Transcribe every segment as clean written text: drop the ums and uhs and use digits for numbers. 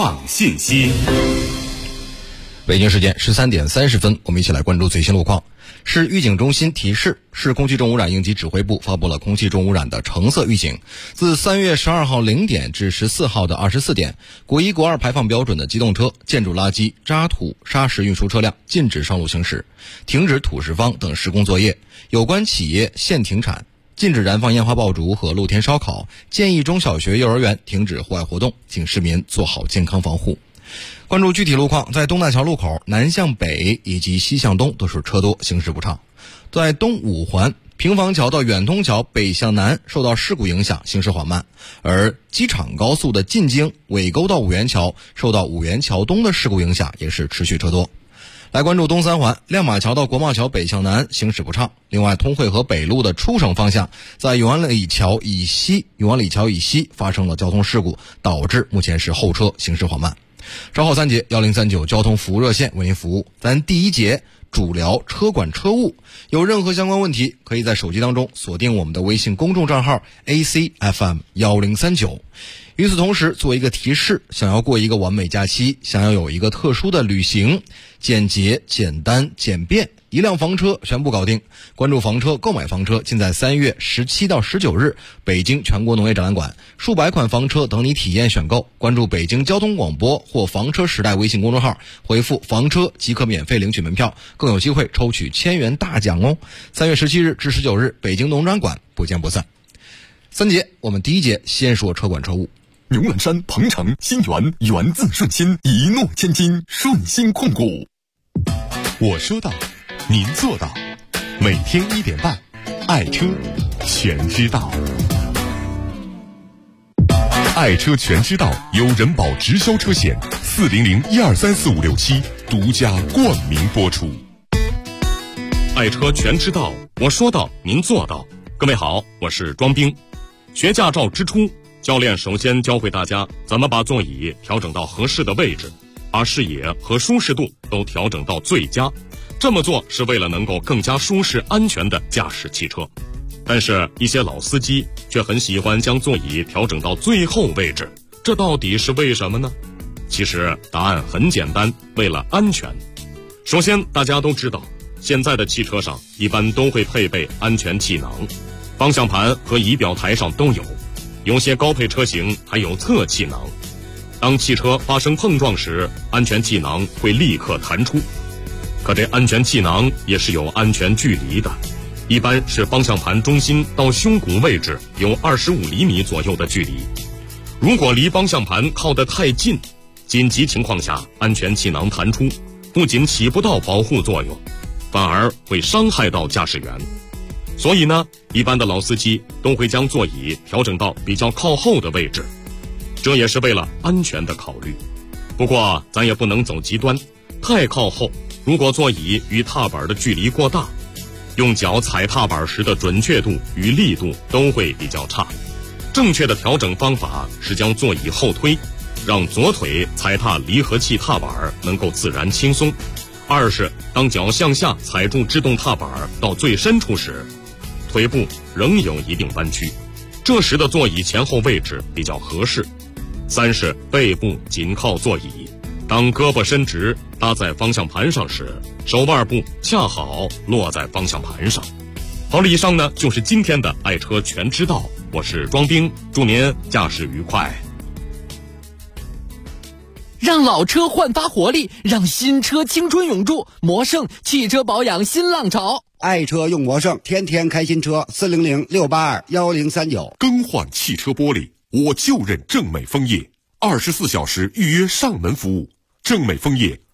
创信息。 北京时间13点30分，我们一起来关注最新路况。市预警中心提示，市空气重污染应急指挥部发布了空气重污染的橙色预警。自3月12号0点至14号的24点，国1、国2排放标准的机动车、建筑垃圾、渣土、砂石运输车辆禁止上路行驶，停止土石方等施工作业，有关企业限停产，禁止燃放烟花爆竹和露天烧烤，建议中小学、幼儿园停止户外活动，请市民做好健康防护。关注具体路况，在东大桥路口南向北以及西向东都是车多，行驶不畅。在东五环平房桥到远通桥北向南受到事故影响，行驶缓慢。而机场高速的进京尾沟到五元桥受到五元桥东的事故影响，也是持续车多。来关注东三环亮马桥到国贸桥北向南行驶不畅。另外，通惠河北路的出省方向在永安里桥以西发生了交通事故，导致目前是后车行驶缓慢。稍后3节1039交通服务热线为您服务。咱第1节主聊车管车务，有任何相关问题可以在手机当中锁定我们的微信公众账号 ACFM1039。与此同时，做一个提示，想要过一个完美假期，想要有一个特殊的旅行，简洁、简单、简便，一辆房车全部搞定。关注房车，购买房车尽在3月17到19日北京全国农业展览馆，数百款房车等你体验选购。关注北京交通广播或房车时代微信公众号，回复房车即可免费领取门票，更有机会抽取1000元大奖哦。3月17日至19日北京农展馆，不见不散。3节，我们第1节先说车管车务。 牛栏山、鹏程、新源，源自顺心，一诺千金，顺心控股。 我说到，您做到。每天1点半，爱车全知道。爱车全知道由人保直销车险400-1234567独家冠名播出。 爱车全知道，我说到，您做到。各位好，我是庄兵。学驾照之初，教练首先教会大家怎么把座椅调整到合适的位置，把视野和舒适度都调整到最佳。这么做是为了能够更加舒适安全地驾驶汽车。但是一些老司机却很喜欢将座椅调整到最后位置，这到底是为什么呢？其实答案很简单，为了安全。首先大家都知道，现在的汽车上一般都会配备安全气囊，方向盘和仪表台上都有，有些高配车型还有侧气囊。当汽车发生碰撞时，安全气囊会立刻弹出。可这安全气囊也是有安全距离的，一般是方向盘中心到胸骨位置有25厘米左右的距离。如果离方向盘靠得太近，紧急情况下安全气囊弹出，不仅起不到保护作用，反而会伤害到驾驶员。所以呢，一般的老司机都会将座椅调整到比较靠后的位置，这也是为了安全的考虑。不过咱也不能走极端，太靠后，如果座椅与踏板的距离过大，用脚踩踏板时的准确度与力度都会比较差。正确的调整方法是将座椅后推，让左腿踩踏离合器踏板能够自然轻松。二是当脚向下踩住制动踏板到最深处时，腿部仍有一定弯曲，这时的座椅前后位置比较合适。三是背部紧靠座椅，当胳膊伸直搭在方向盘上时，手腕部恰好落在方向盘上。好了，以上呢就是今天的爱车全知道，我是庄兵，祝您驾驶愉快。 让老车焕发活力，让新车青春永驻。魔胜汽车保养新浪潮， 爱车用魔胜，天天开新车。400-682-1039。 更换汽车玻璃，我就认正美枫叶，24小时预约上门服务。正美枫叶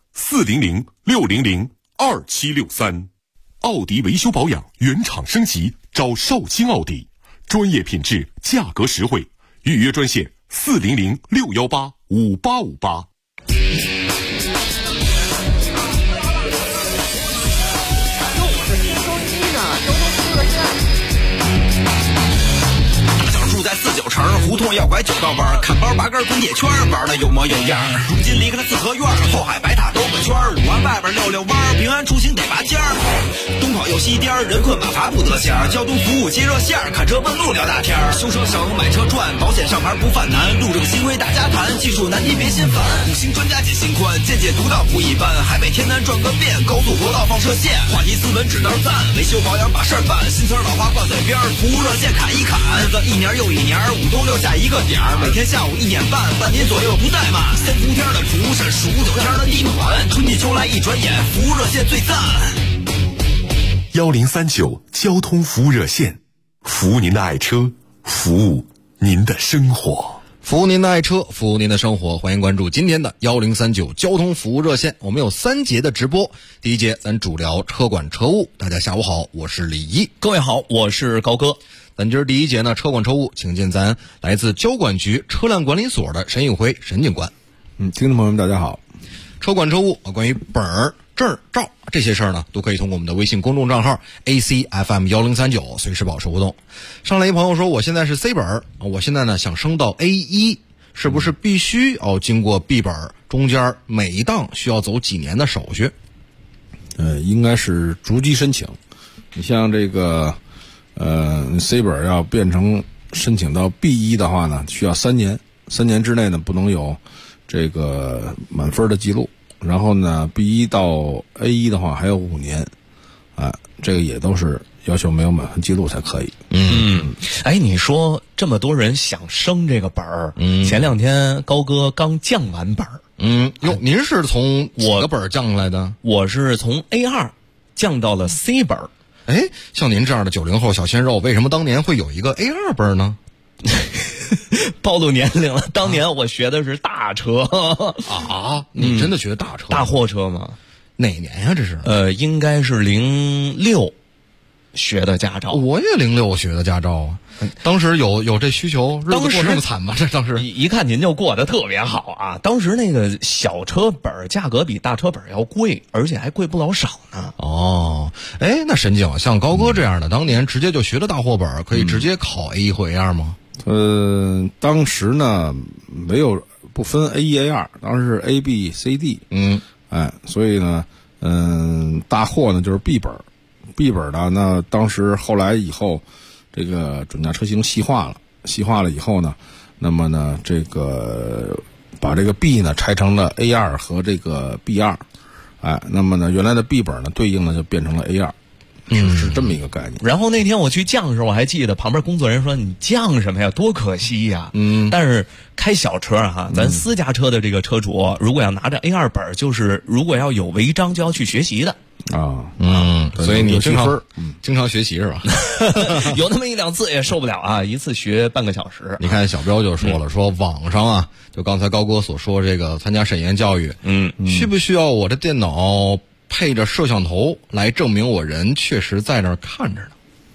400-600-2763。奥迪维修保养原厂升级，找少卿奥迪，专业品质，价格实惠。预约专线400-618-5858。 住在49城， 胡同要拐9道弯，看包拔根滚铁圈，玩的有模有样。如今离开了四合院，后海白塔兜个圈，5环外边溜溜弯，平安出行得拔尖儿。东跑又西颠，人困马乏不得闲，交通服务接热线，看车问路聊大天。修车省，买车赚，保险上牌不犯难，路这个新规大家谈，技术难题别心烦。5星专家解心宽，见解独到不一般，海北天南转个遍，高速国道放射线，话题斯文指道赞，维修保养把事儿办，新词老话挂嘴边，服务热线砍一砍，日子一年又一年，5冬6夏一个点儿，每天下午1点半，半年左右不怠慢。3伏天的除是数9天的地暖，春季秋来一转眼，服务热线最赞。 1039交通服务热线，服务您的爱车，服务您的生活。 服务您的爱车，服务您的生活，欢迎关注今天的1039交通服务热线。我们有3节的直播，第一节咱主聊车管车务。大家下午好，我是李一。 各位好，我是高哥。 咱今儿第一节呢，车管车务，请进咱来自交管局车辆管理所的沈永辉沈警官。 听众朋友们大家好。 车管车务关于本儿、证、照这些事儿呢，都可以通过我们的微信公众账号 ACFM1039 随时保持互动。上来一朋友说，我现在是 C 本，我现在呢想升到 A1，是不是必须要经过 B 本？中间每一档需要走几年的手续？ 应该是逐级申请。你像这个C 本要变成申请到 B1 的话呢，需要3年，3年之内呢不能有这个满分的记录。然后呢 B1 到 A1 的话还有5年，这个也都是要求没有满分记录才可以。 哎，你说这么多人想升这个本儿，前2天高哥刚降完本儿。 您是从几个本降来的？ 我是从 A2 降到了 C 本。 哎，像您这样的90后小鲜肉，为什么当年会有一个 A2 本呢？ 暴露年龄了，当年我学的是大车。 你真的学大车？ 大货车吗？ 哪年呀？这是？ 应该是06学的驾照。 我也06学的驾照啊。当时有这需求，日子过这么惨吗？这当时一看您就过得特别好啊！当时那个小车本价格比大车本要贵，而且还贵不老少呢。 哎，那沈警，像高哥这样的，当年直接就学的大货本，可以直接考 A1 或 A2 吗？ 当时呢不分 A1、A2， 当时是 A、B、C、D。所以呢，大货呢就是 B 本，B 本呢，那当时后来以后，这个准驾车型细化了以后呢，那么呢，这个把这个 B 呢拆成了 A2 和这个 B2，那么呢，原来的 B 本呢对应的就变成了 A2。是这么一个概念。 然后那天我去降的时候，我还记得旁边工作人员说：“你降什么呀？多可惜呀！”但是开小车哈，咱私家车的这个车主，如果要拿着 A2 本，就是如果要有违章就要去学习的所以你经常学习是吧？ 有那么1、2次也受不了啊，一次学半个小时。 你看小彪就说了，说网上啊，就刚才高哥所说这个参加审研教育，需不需要我的电脑配着摄像头来证明我人确实在那儿看着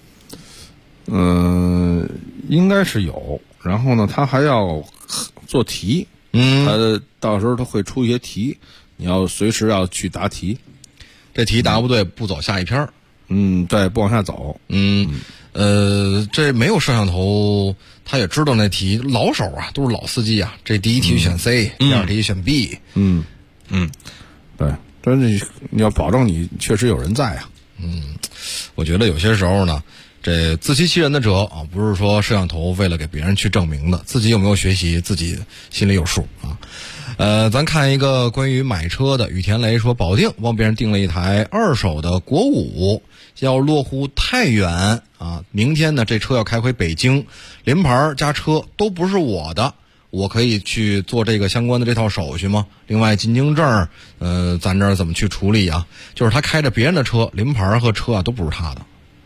呢？应该是有。然后呢，他还要做题，他到时候他会出一些题，你要随时要去答题。 这题答不对，不走下一篇。 对，不往下走。 这没有摄像头，他也知道那题老手啊，都是老司机啊。这第一题选 C，第二题选 B。 对。但是你要保证你确实有人在啊。 我觉得有些时候呢，这自欺欺人的者啊，不是说摄像头为了给别人去证明的，自己有没有学习，自己心里有数啊。咱看一个关于买车的，羽田雷说，保定帮别人订了一台2手的国5，要落户太原啊，明天呢这车要开回北京，临牌加车都不是我的。我可以去做这个相关的这套手续吗？另外进京证，咱这儿怎么去处理啊？就是他开着别人的车，临牌和车啊都不是他的。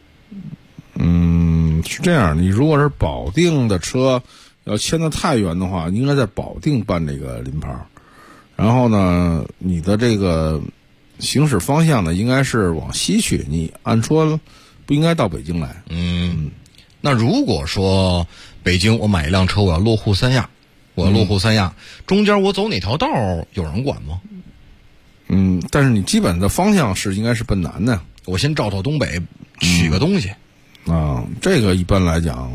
是这样，你如果是保定的车要迁到太原的话，应该在保定办这个临牌。然后呢，你的这个行驶方向呢，应该是往西去，你按说不应该到北京来。 那如果说北京我买一辆车，我要落户三亚。中间我走哪条道有人管吗？ 但是你基本的方向是应该是奔南的。 我先照东北取个东西。 这个一般来讲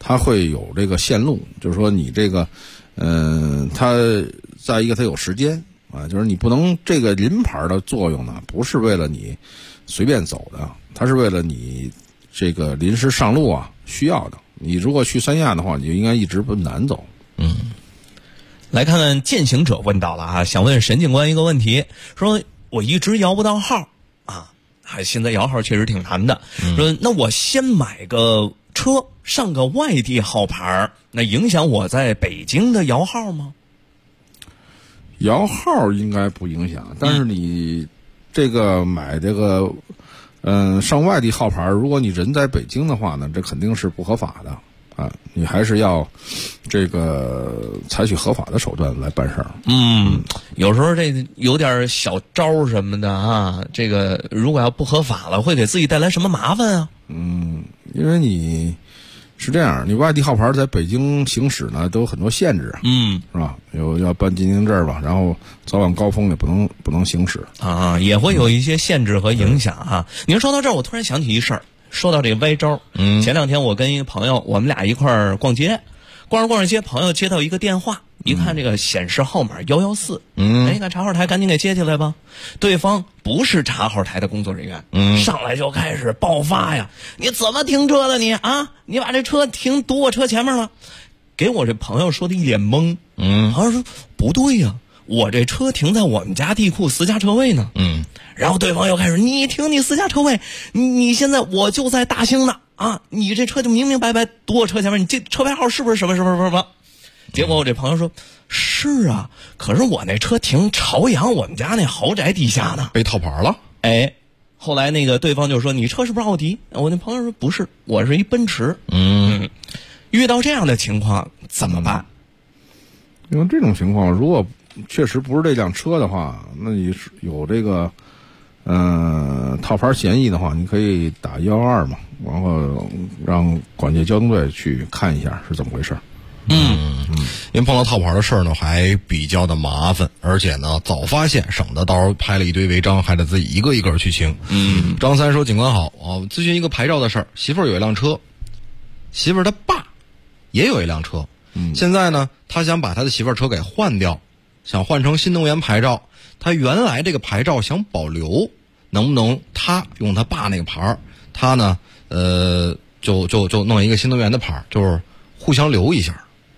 它会有这个线路，就是说你这个，它再一个它有时间啊，就是你不能这个临牌的作用呢，不是为了你随便走的，它是为了你这个临时上路啊需要的。你如果去三亚的话，你就应该一直奔南走。 来看看践行者问到了啊，想问沈警官一个问题，说我一直摇不到号啊，现在摇号确实挺难的。说那我先买个车上个外地号牌，那影响我在北京的摇号吗？ 摇号应该不影响，但是你这个买这个上外地号牌，如果你人在北京的话呢，这肯定是不合法的啊！你还是要这个采取合法的手段来办事儿。 有时候这有点小招什么的啊，这个如果要不合法了，会给自己带来什么麻烦啊？ 因为你是这样，你外地号牌在北京行驶呢，都有很多限制，是吧？有要办进京证吧，然后早晚高峰也不能行驶啊，也会有一些限制和影响啊。您说到这儿，我突然想起一事儿，说到这个歪招，前两天我跟一个朋友，我们俩一块儿逛街，逛着街，朋友接到一个电话，一看这个显示号码114，看查号台，赶紧给接起来吧。对方不是查号台的工作人员，上来就开始爆发呀！你怎么停车的你啊？你把这车堵我车前面了，给我这朋友说的一脸懵。朋友说不对呀，我这车停在我们家地库私家车位呢。然后对方又开始，你停你私家车位，你现在我就在大兴呢啊，你这车就明明白白堵我车前面，你这车牌号是不是什么？结果我这朋友说是啊，可是我那车停朝阳我们家那豪宅地下呢， 被套牌了。 后来那个对方就说你车是不是奥迪？我那朋友说不是，我是一奔驰。遇到这样的情况怎么办？ 因为这种情况，如果确实不是这辆车的话，那你有这个套牌嫌疑的话，你可以打112嘛，然后让管界交通队去看一下是怎么回事。 因为碰到套牌的事儿呢，还比较的麻烦，而且呢早发现，省得到时候拍了一堆违章，还得自己一个一个去清。张三说：“警官好，咨询一个牌照的事儿。媳妇儿有一辆车，媳妇儿他爸也有一辆车。现在呢，他想把他的媳妇儿车给换掉，想换成新能源牌照。他原来这个牌照想保留，能不能他用他爸那个牌儿？他呢，就弄一个新能源的牌儿，就是互相留一下。”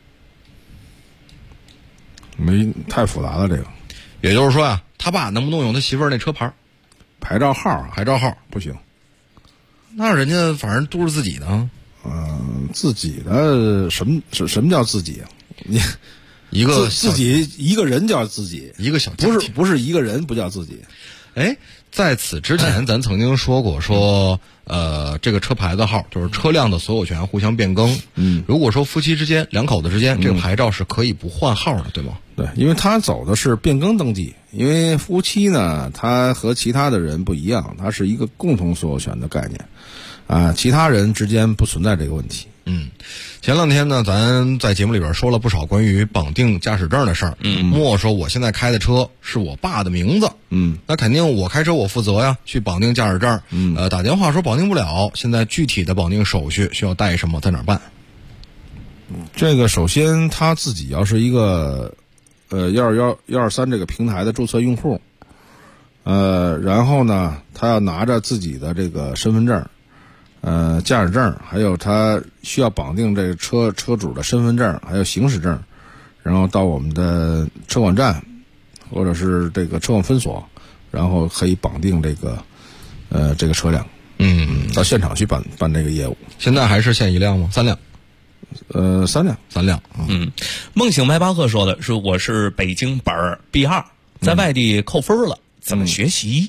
太复杂了，这个， 也就是说他爸能不能用他媳妇儿那车牌牌照号不行。 那人家反正都是自己的。 自己的什么叫自己啊？你一个自己一个人叫自己， 一个小不是一个人不叫自己。 在此之前咱曾经说过，说这个车牌的号就是车辆的所有权互相变更。如果说夫妻之间两口子之间，这个牌照是可以不换号的，对吗？ 对，因为他走的是变更登记，因为夫妻呢，他和其他的人不一样，他是一个共同所有权的概念啊，其他人之间不存在这个问题。 前两天呢，咱在节目里边说了不少关于绑定驾驶证的事儿。莫说我现在开的车是我爸的名字，那肯定我开车我负责呀，去绑定驾驶证。打电话说绑定不了，现在具体的绑定手续需要带什么，在哪儿办？ 这个首先他自己要是一个123这个平台的注册用户，然后呢，他要拿着自己的这个身份证。驾驶证，还有他需要绑定这个车主的身份证，还有行驶证，然后到我们的车管站或者是这个车管分所，然后可以绑定这个车辆。到现场去办这个业务。 现在还是限一辆吗？3辆。3辆。 梦醒迈巴赫说的是，我是北京本B2，在外地扣分了，怎么学习？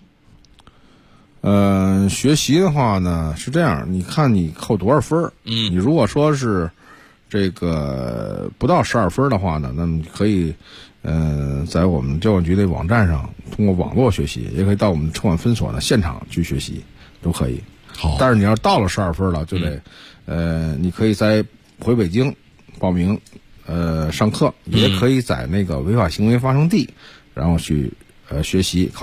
学习的话呢是这样，你看你扣多少分你如果说是这个不到12分的话呢，那么可以在我们交管局的网站上通过网络学习，也可以到我们车管分所呢现场去学习，都可以。 好， 但是你要到了12分了，就得你可以在回北京报名上课，也可以在那个违法行为发生地，然后去学习考试。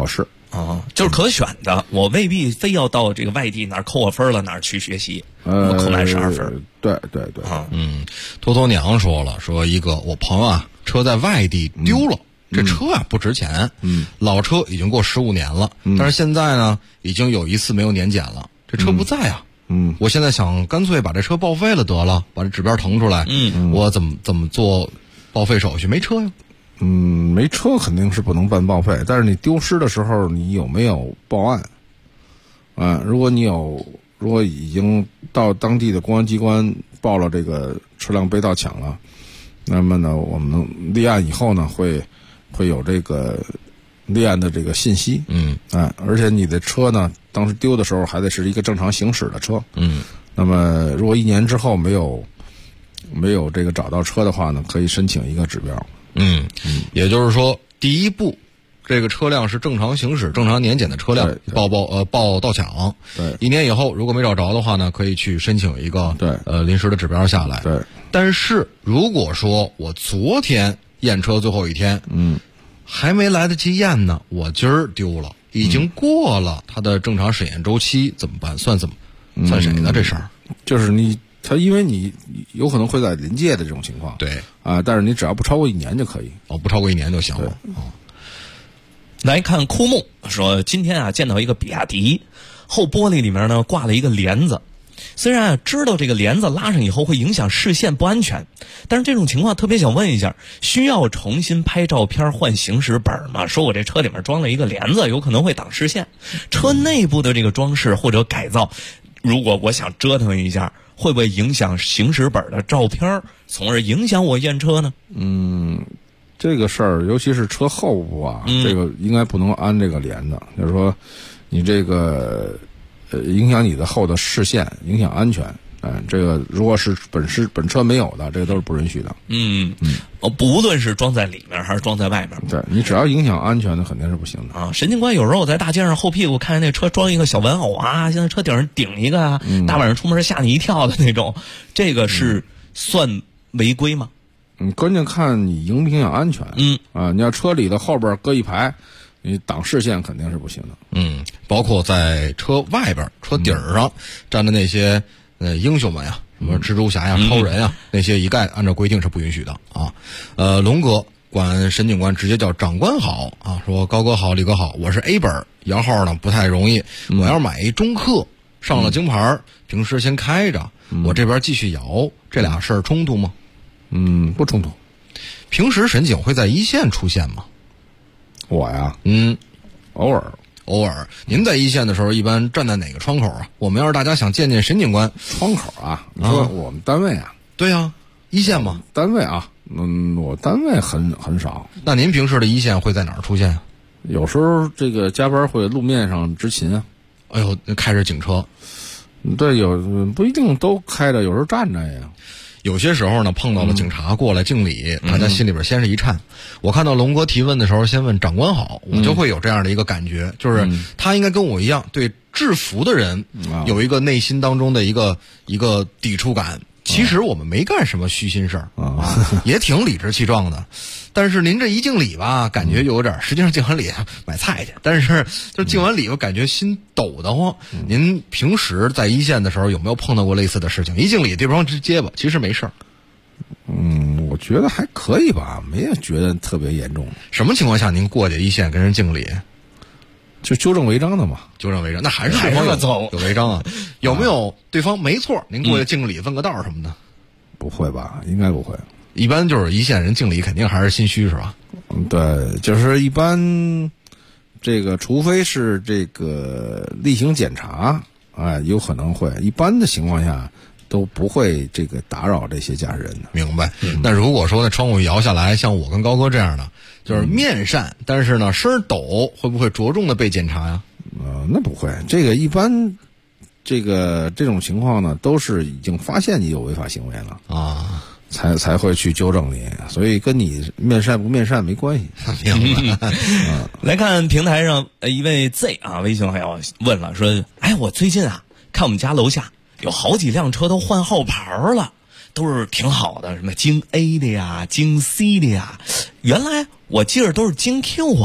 就是可选的，我未必非要到这个外地哪儿扣我分了哪儿去学习，我扣满12分。 对托托娘说了，说一个我朋友啊，车在外地丢了，这车啊不值钱，老车已经过15年了，但是现在呢已经有一次没有年检了，这车不在啊。我现在想干脆把这车报废了得了，把这指标腾出来。我怎么做报废手续？没车呀。 没车肯定是不能办报废，但是你丢失的时候你有没有报案？如果已经到当地的公安机关报了这个车辆被盗抢了，那么呢，我们立案以后呢，会有这个立案的这个信息。而且你的车呢，当时丢的时候还得是一个正常行驶的车。那么如果1年之后没有这个找到车的话呢，可以申请一个指标。 也就是说，第一步，这个车辆是正常行驶、正常年检的车辆，报盗抢。 对 ，1年以后如果没找着的话呢，可以去申请一个临时的指标下来。 对， 但是如果说我昨天验车最后一天，还没来得及验呢，我今儿丢了，已经过了它的正常审验周期，怎么办？算谁呢？这事儿就是因为你有可能会在临界的这种情况， 对但是你只要不超过1年就可以， 不超过1年就行了。 来看枯木说，今天啊见到一个比亚迪后玻璃里面呢挂了一个帘子，虽然知道这个帘子拉上以后会影响视线不安全，但是这种情况特别想问一下，需要重新拍照片换行驶本吗？说我这车里面装了一个帘子，有可能会挡视线，车内部的这个装饰或者改造，如果我想折腾一下，会不会影响行驶本的照片，从而影响我验车呢？ 这个事儿，尤其是车后部啊，这个应该不能安这个帘子，就是说你这个影响你的后的视线，影响安全。这个如果是本车没有的，这个都是不允许的。 无论是装在里面还是装在外面， 对，你只要影响安全的，肯定是不行的啊。神经官有时候我在大街上后屁股看见那车装一个小玩偶啊，现在车顶上顶一个啊，大晚上出门吓你一跳的那种，这个是算违规吗？ 关键看你影不影响安全。你要车里的后边搁一排，你挡视线肯定是不行的。 包括在车外边、车顶上站的那些英雄们呀，什么蜘蛛侠呀、超人呀，那些一概按照规定是不允许的啊。龙哥管沈警官直接叫长官好啊，说高哥好，李哥好，我是 A 本，摇号呢不太容易，我要买一中客，上了京牌，平时先开着，我这边继续摇，这俩事儿冲突吗？ 不冲突。 平时沈警会在一线出现吗？ 我呀，偶尔。 您在一线的时候，一般站在哪个窗口啊？我们要是大家想见沈警官， 窗口啊？你说我们单位啊？ 对呀，一线嘛。 单位啊，我单位很少。 那您平时的一线会在哪儿出现啊？ 有时候这个加班会路面上执勤啊。 哎呦，开着警车。 对，不一定都开着，有时候站着呀。 有些时候呢，碰到了警察过来敬礼，大家心里边先是一颤。我看到龙哥提问的时候，先问长官好，我就会有这样的一个感觉，就是他应该跟我一样，对制服的人有一个内心当中的一个抵触感。其实我们没干什么虚心事儿也挺理直气壮的。但是您这一敬礼吧，感觉有点，实际上敬完礼买菜去，但是就敬完礼我感觉心抖得慌。您平时在一线的时候有没有碰到过类似的事情？一敬礼对方直结巴，其实没事儿。 我觉得还可以吧，没有觉得特别严重。 什么情况下您过去一线跟人敬礼？ 就纠正违章的嘛。 纠正违章，那还是对方有违章啊？有没有对方没错，您过去敬个礼问个道什么的？ 不会吧，应该不会。 一般就是一线人敬礼肯定还是心虚是吧？ 对，就是一般这个除非是这个例行检查，有可能会，一般的情况下都不会这个打扰这些驾驶人的。 明白。那如果说那窗户摇下来，像我跟高哥这样的，就是面善，但是呢声抖，会不会着重的被检查呀？ 那不会，这个一般这种情况呢，都是已经发现你有违法行为了啊，才会去纠正你，所以跟你面善不面善没关系。 明白。 来看平台上一位 Z 啊，微信朋友问了，说我最近啊看我们家楼下有好几辆车都换号牌了，都是挺好的，什么京 A 的呀，京 C 的呀，原来我记着都是京 Q 啊，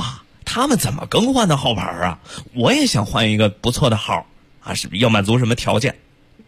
他们怎么更换的号牌啊？我也想换一个不错的号啊，是不是要满足什么条件？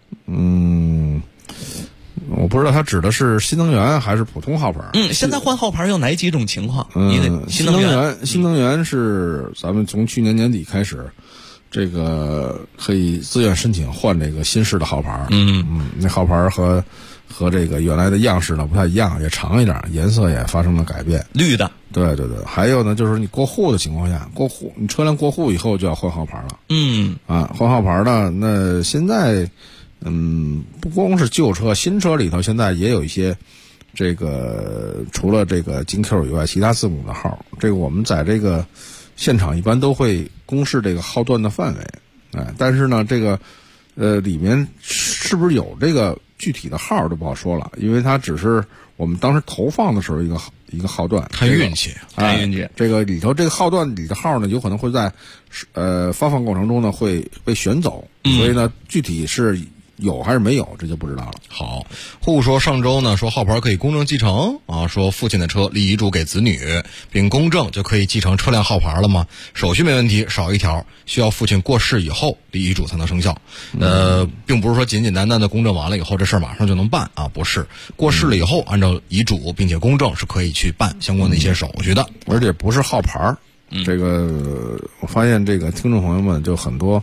我不知道他指的是新能源还是普通号牌。 现在换号牌有哪几种情况？ 新能源是咱们从去年年底开始，这个可以自愿申请换这个新式的号牌。那号牌和这个原来的样式呢不太一样，也长一点，颜色也发生了改变， 绿的。 对。还有呢，就是你过户的情况下，你车辆过户以后就要换号牌了。换号牌呢，那现在不光是旧车，新车里头现在也有一些这个除了这个京 Q 以外其他字母的号，这个我们在这个现场一般都会公示这个号段的范围。但是呢，这个里面是不是有这个具体的号就不好说了，因为它只是我们当时投放的时候一个号段， 看运气， 看运气。 这个里头这个号段里的号呢，有可能会在发放过程中呢会被选走，所以呢，具体是有还是没有，这就不知道了。 好，户说上周呢说号牌可以公证继承啊，说父亲的车立遗嘱给子女，并公证就可以继承车辆号牌了吗？手续没问题，少一条需要父亲过世以后立遗嘱才能生效。并不是说简简单单的公证完了以后这事儿马上就能办啊，不是，过世了以后按照遗嘱并且公证是可以去办相关的一些手续的， 而且不是号牌。这个我发现这个听众朋友们就很多。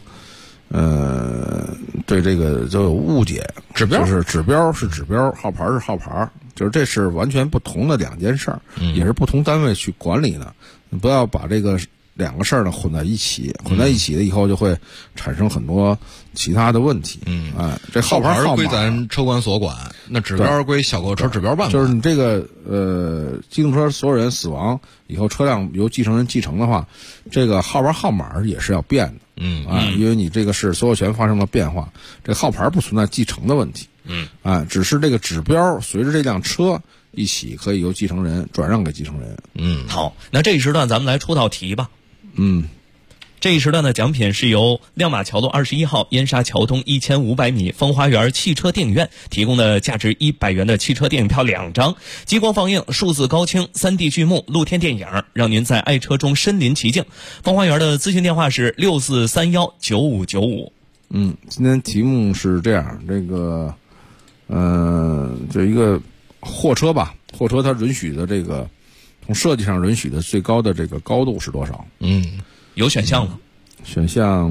对这个就有误解， 指标就是指标是指标，号牌是号牌，就是这是完全不同的两件事儿，也是不同单位去管理的。你不要把这个两个事儿呢混在一起，混在一起了以后就会产生很多其他的问题。这号牌归咱车管所管，那指标归小购车指标办。 就是你这个机动车所有人死亡以后，车辆由继承人继承的话，这个号牌号码也是要变的。因为你这个是所有权发生了变化，这个号牌不存在继承的问题。只是这个指标随着这辆车一起可以由继承人转让给继承人。 好，那这一时段咱们来出道题吧。这一时段的奖品是由亮马桥路21号燕莎桥东1500米风花园汽车电影院提供的价值100元的汽车电影票2张，激光放映、数字高清、3D 剧目、露天电影，让您在爱车中身临其境。风花园的咨询电话是64319595。 今天题目是这样，这个就一个货车吧，货车它允许的这个从设计上允许的最高的这个高度是多少？ 有选项吗？ 选项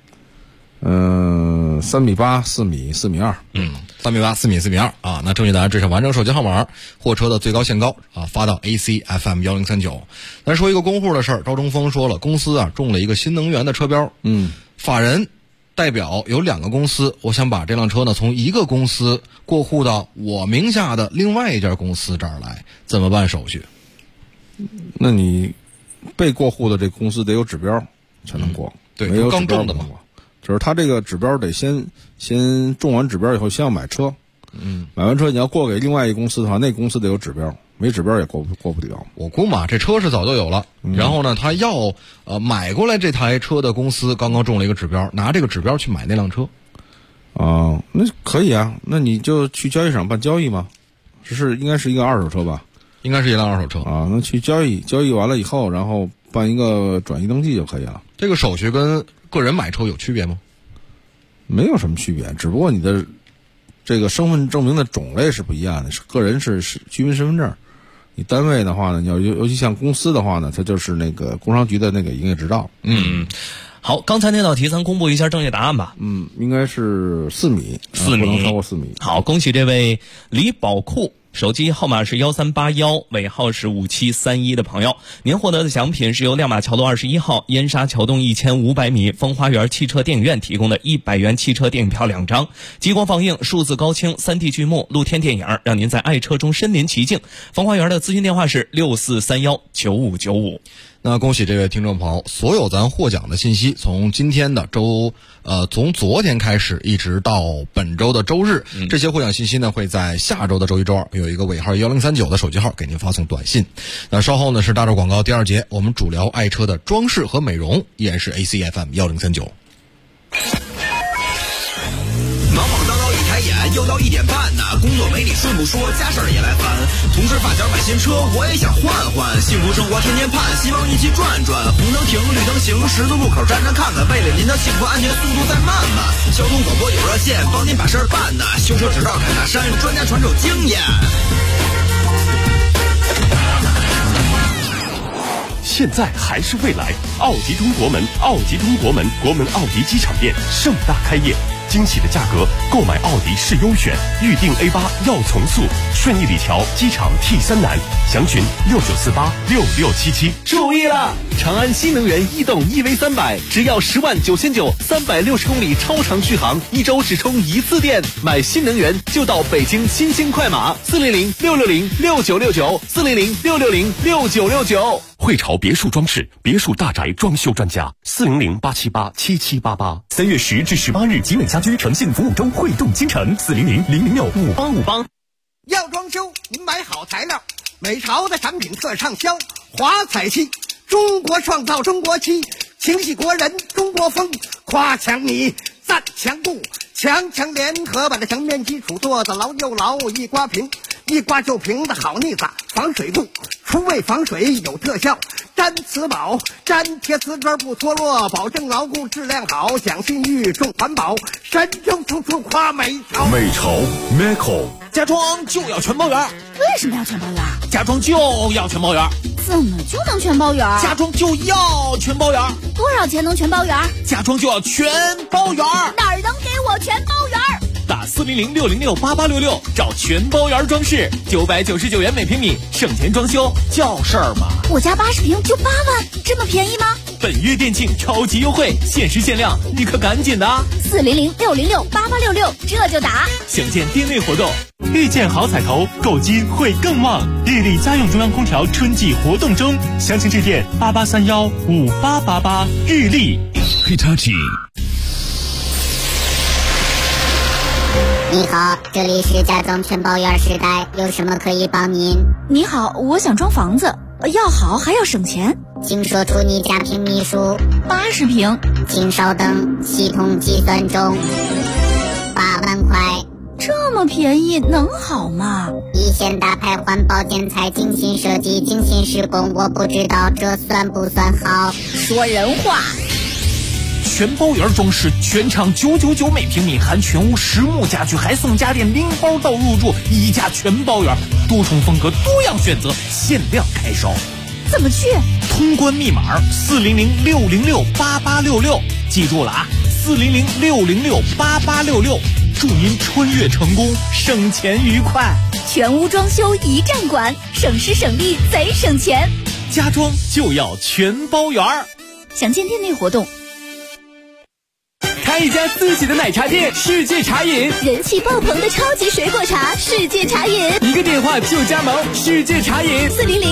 3.8米、4米、4.2米。 3.8米、4.2米、4.2米啊。那正确答案，这是完整手机号码，货车的最高限高啊，发到 ACFM 1039。咱说一个公户的事儿，赵忠峰说了，公司啊中了一个新能源的车标。法人代表有2个公司，我想把这辆车呢从一个公司过户到我名下的另外一家公司这儿来，怎么办手续？ 那你被过户的这公司得有指标才能过， 对， 没有刚中的嘛， 就是他这个指标得先中完指标以后，先要买车，买完车你要过给另外一公司的话，那公司得有指标，没指标也过不了。 我估嘛，这车是早就有了，然后呢，他要买过来这台车的公司刚刚中了一个指标，拿这个指标去买那辆车。 那可以啊，那你就去交易市场办交易嘛，应该是一个二手车吧？ 应该是一辆二手车啊，那去交易完了以后，然后办一个转移登记就可以了。 这个手续跟个人买车有区别吗？ 没有什么区别，只不过你的这个身份证明的种类是不一样的。个人是居民身份证，你单位的话呢，你要尤其像公司的话呢，它就是那个工商局的那个营业执照。 好，刚才那道题咱公布一下正确答案吧。 应该是4米，不能超过4米。 好，恭喜这位李宝库。手机号码是1381，尾号是5731的朋友，您获得的奖品是由亮马桥路21号燕莎桥东1500米风花园汽车电影院提供的100元汽车电影票2张，激光放映、数字高清、3D 剧目、露天电影，让您在爱车中身临其境。风花园的咨询电话是64319595。 那恭喜这位听众朋友，所有咱获奖的信息从今天的从昨天开始一直到本周的周日，这些获奖信息呢会在下周的周1、周2有一个尾号1039的手机号给您发送短信。那稍后呢是大洲广告第2节，我们主聊爱车的装饰和美容，依然是 ACFM 1039。 忙忙叨叨一抬眼， 又到1点半呢，工作没你睡不说，家事儿也来烦。同事发小买新车，我也想换换，幸福生活天天盼，希望一起转转。红灯停，绿灯行，十字路口站站看看，为了您的幸福安全，速度再慢慢。交通广播有热线，帮您把事儿办呢。修车只绕凯大山，专家传授经验。 现在还是未来，奥迪中国门，奥迪中国门，国门奥迪机场店盛大开业，惊喜的价格，购买奥迪是优选，预定 A8 要从速，顺义里桥机场 T3南，详询69486677。 注意了，长安新能源逸动 EV300，只要10.99390，360公里超长续航，1周只充1次电。买新能源就到北京新兴快马，400-660-6969，400-660-6969。 汇潮别墅装饰，别墅大宅装修专家，400-878-7788。3月10至18日，集美家居诚信服务周会动京城，400-006-5858。 要装修，您买好材料，美潮的产品特畅销，华彩漆，中国创造中国漆，情系国人中国风，夸墙你，赞墙布，墙联合把这墙面基础做得牢又牢，一刮平，一刮就平的好腻子，防水布，除味防水有特效，粘瓷宝，粘贴瓷砖不脱落，保证牢固质量好，讲信誉重环保，神州处处夸美潮。 美潮 Meco 家装就要全包圆。 为什么要全包圆？ 家装就要全包圆。 怎么就能全包圆？ 家装就要全包圆。 多少钱能全包圆？ 家装就要全包圆。 哪儿能给我全包圆？ 打400-606-8866找全包圆装饰，999元每平米，省钱装修叫事儿嘛。 我家80平就8万，这么便宜吗？ 本月店庆超级优惠，限时限量，你可赶紧的 ！400-606-8866，这就打。 详见店内活动。遇见好彩头，购金会更旺。日立家用中央空调春季活动中，详情致电88315888。日立 Hitachi。 你好，这里是家装全包圆时代，有什么可以帮您？ 你好，我想装房子，要好还要省钱， 请说出你家平米数。 80平。 请稍等，系统计算中。8万块。 这么便宜能好吗？ 一线大牌环保建材，精心设计，精心施工，我不知道这算不算好。 说人话。 全包圆装饰，全场999每平米，含全屋实木家具，还送家电拎包到入住，一家全包圆，多重风格，多样选择，限量开烧。 怎么去？ 通关密码400-606-8866，记住了啊，400-606-8866，祝您穿越成功，省钱愉快。 全屋装修一站管，省时省力贼省钱。 家装就要全包圆。 详见店内活动。 开一家自己的奶茶店，世界茶饮， 人气爆棚的超级水果茶，世界茶饮， 一个电话就加盟，世界茶饮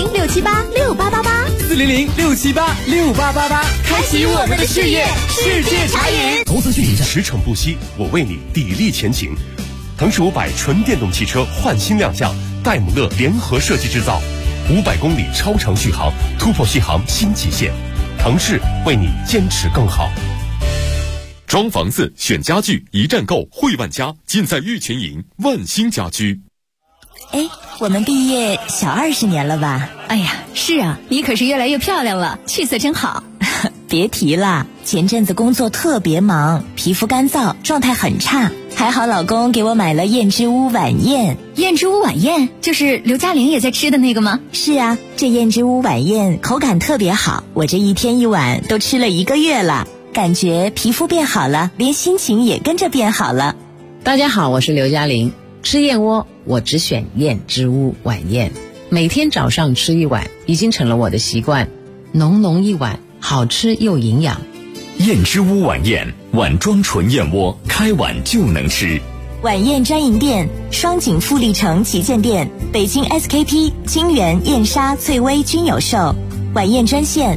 400-678-6888，400-678-6888， 开启我们的事业，世界茶饮。 投资需谨慎， 驰骋不息，我为你砥砺前行。腾势500纯电动汽车焕新亮相，戴姆勒联合设计制造，500公里超长续航，突破续航新极限。腾势为你坚持更好。 装房子选家具，一站购汇万家，尽在玉泉营万兴家居。 哎，我们毕业小20年了吧？ 哎呀，是啊，你可是越来越漂亮了，气色真好。 别提了，前阵子工作特别忙，皮肤干燥，状态很差。还好老公给我买了燕之屋晚宴。 燕之屋晚宴就是刘嘉玲也在吃的那个吗？ 是啊，这燕之屋晚宴口感特别好，我这一天一碗都吃了1个月了，感觉皮肤变好了，连心情也跟着变好了。 大家好，我是刘嘉玲。吃燕窝我只选燕之屋晚宴，每天早上吃1碗已经成了我的习惯，浓浓一碗，好吃又营养。 燕之屋晚宴，碗装纯燕窝，开碗就能吃。 晚宴专营店：双井富力城旗舰店、北京 SKP、金源、燕莎、翠微均有售。晚宴专线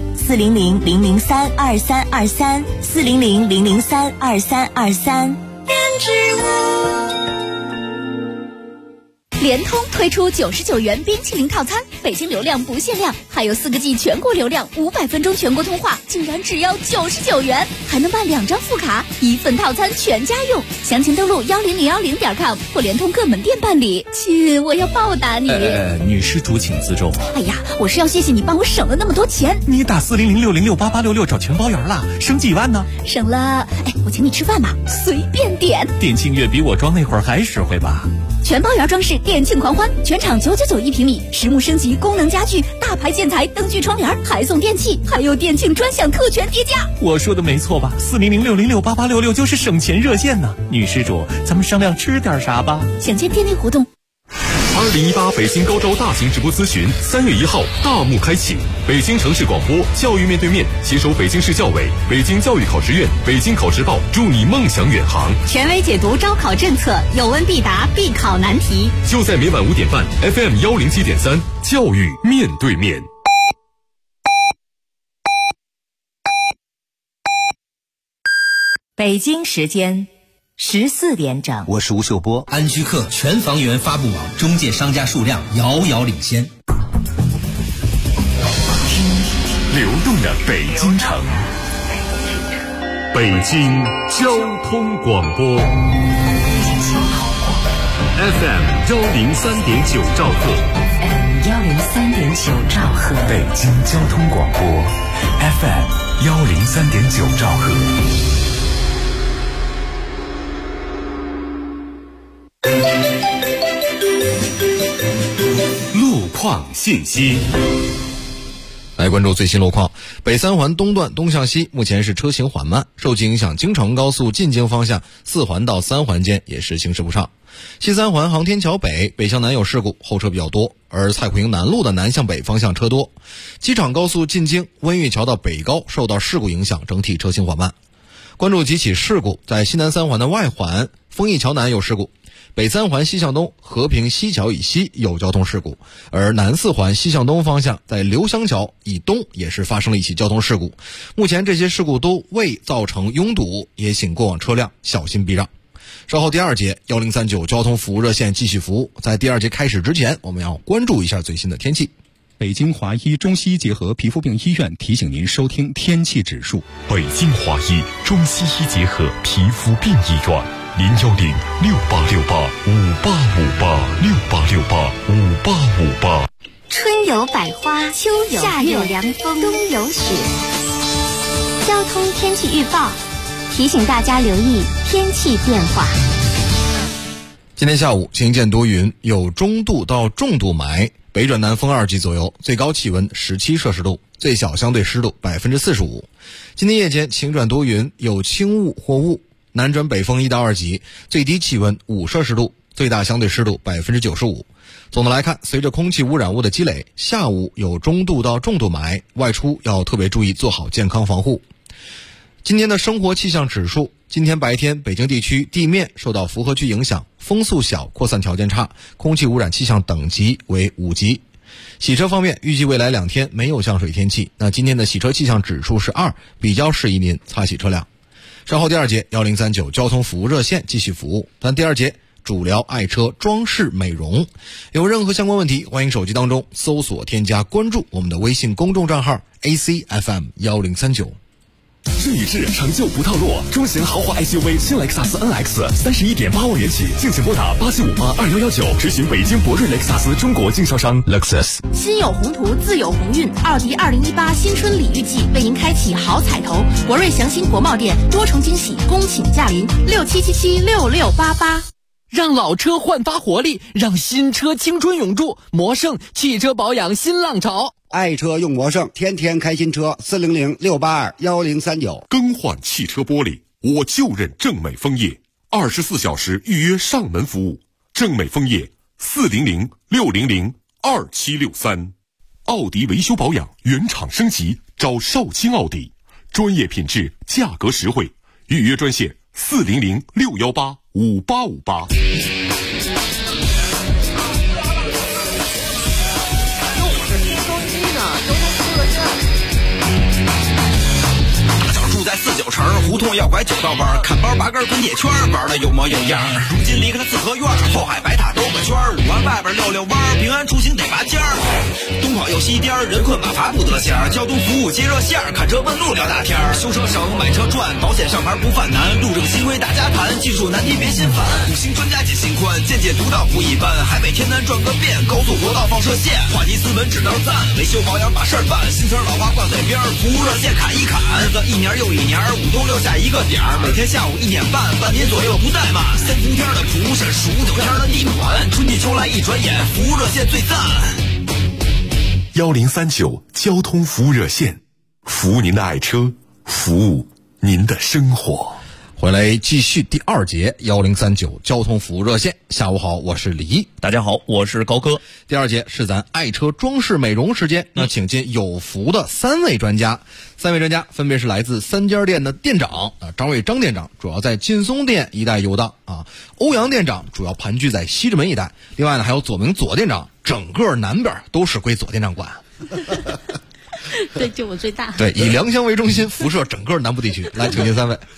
400-003-2323，400-003-2323。燕之屋。 联通推出99元冰淇淋套餐， 北京流量不限量，还有4个G 全国流量，500分钟全国通话，竟然只要99元，还能办2张副卡，1份套餐全家用。详情登录10010.com或联通各门店办理。亲，我要报答你。 女施主请自重。 哎呀，我是要谢谢你帮我省了那么多钱。 你打40060688866找全包圆了，省几万呢？ 省了，我请你吃饭吧，随便点。 电庆月比我装那会儿还实惠吧？ 全包圆装饰店庆狂欢，全场999一平米，实木升级，功能家具，大牌建材，灯具窗帘，还送电器，还有店庆专享特权叠加。 我说的没错吧？40060688866就是省钱热线呢。女施主，咱们商量吃点啥吧？ 想见店内活动。 2018北京高招大型直播咨询3月1号大幕开启，北京城市广播教育面对面携手北京市教委、北京教育考试院、北京考试报，助你梦想远航， 权威解读招考政策，有问必答，必考难题。 就在每晚5点半 FM 107.3教育面对面。 北京时间14点整， 我是吴秀波。安居客全房源发布网中介商家数量遥遥领先。 流动的北京城，北京交通广播 FM 103.9兆赫 103.9兆赫， 北京交通广播 FM 103.9兆赫。路况信息， 来关注最新路况。北三环东段东向西目前是车行缓慢，受其影响，京承高速进京方向4环到3环间也是行驶不畅。西三环航天桥北北向南有事故，后车比较多，而蔡胡营南路的南向北方向车多。机场高速进京温榆桥到北高受到事故影响，整体车行缓慢。关注几起事故，在西南三环的外环丰益桥南有事故，北三环西向东和平西桥以西有交通事故，而南四环西向东方向在刘香桥以东也是发生了一起交通事故。目前这些事故都未造成拥堵，也请过往车辆小心避让。稍后第2节1039交通服务热线继续服务。在第2节开始之前，我们要关注一下最新的天气。 北京华医中西医结合皮肤病医院提醒您收听天气指数。 北京华医中西医结合皮肤病医院，0106868586858685858。 春有百花，秋有夏有凉风，冬有雪。交通天气预报提醒大家留意天气变化。 今天下午晴间多云，有中度到重度霾，北转南风2级左右，最高气温17摄氏度，最小相对湿度45%。今天夜间晴转多云，有轻雾或雾，南转北风1到2级，最低气温5摄氏度，最大相对湿度95%。总的来看，随着空气污染物的积累，下午有中度到重度霾，外出要特别注意做好健康防护。今天的生活气象指数，今天白天北京地区地面受到符合区影响，风速小，扩散条件差，空气污染气象等级为5级。洗车方面，预计未来2天没有降水天气，那今天的洗车气象指数是2，比较适宜您擦洗车辆。稍后第2节1039交通服务热线继续服务，但第2节主聊爱车装饰美容。有任何相关问题，欢迎手机当中搜索添加关注我们的微信公众账号 ACFM1039。 这一致成就不套路，中型豪华 SUV 新雷克萨斯 NX 31.8万元起，敬请拨打87582119，执行北京博瑞雷克萨斯中国经销商 Lexus。 心有宏图，自有鸿运。奥迪2018新春礼遇季为您开启好彩头，博瑞祥兴国贸店多重惊喜，恭请驾临67776688。 让老车焕发活力，让新车青春永驻。魔盛汽车保养新浪潮， 爱车用魔盛，天天开新车。400-682-1039。 更换汽车玻璃，我就认正美枫叶，24小时预约上门服务。正美枫叶400-600-2763。奥迪维修保养原厂升级，找少卿奥迪，专业品质，价格实惠。预约专线400-618-5858。 想住在49城，湖胡同要拐9道弯，看包8根滚铁圈，玩的有模有样。如今离开了四合院，后海白塔兜个圈，5环外边溜弯，平安出行得拔尖儿。东跑又西颠，人困马乏不得闲。交通服务接热线，看车问路聊大天。修车省，买车赚，保险上牌不犯难。路政新规大家谈，技术难题别心烦。5星专家解心宽，见解独到不一般。海北天南转个遍，高速国道放射线，话题斯文指道赞，维修保养把事儿办。新词老话挂嘴边，服务热线砍一砍。日子一年又一年，5东6下一个点儿，每天下午1点半，半年左右不怠慢。3伏天的普审，15、9天的地盘，春季秋来一转眼，服务热线最赞。 1039交通服务热线，服务您的爱车，服务您的生活。 回来继续第2节1039交通服务热线。下午好，我是李一。 大家好，我是高哥。 第2节是咱爱车装饰美容时间，那请进有福的3位专家。3位专家分别是来自3家店的店长张瑞张店长主要在劲松店一带游荡欧阳店长主要盘踞在西直门一带，另外呢还有左明左店长，整个南边都是归左店长管。 对，就我最大。 对，以良乡为中心，辐射整个南部地区。来，请进3位。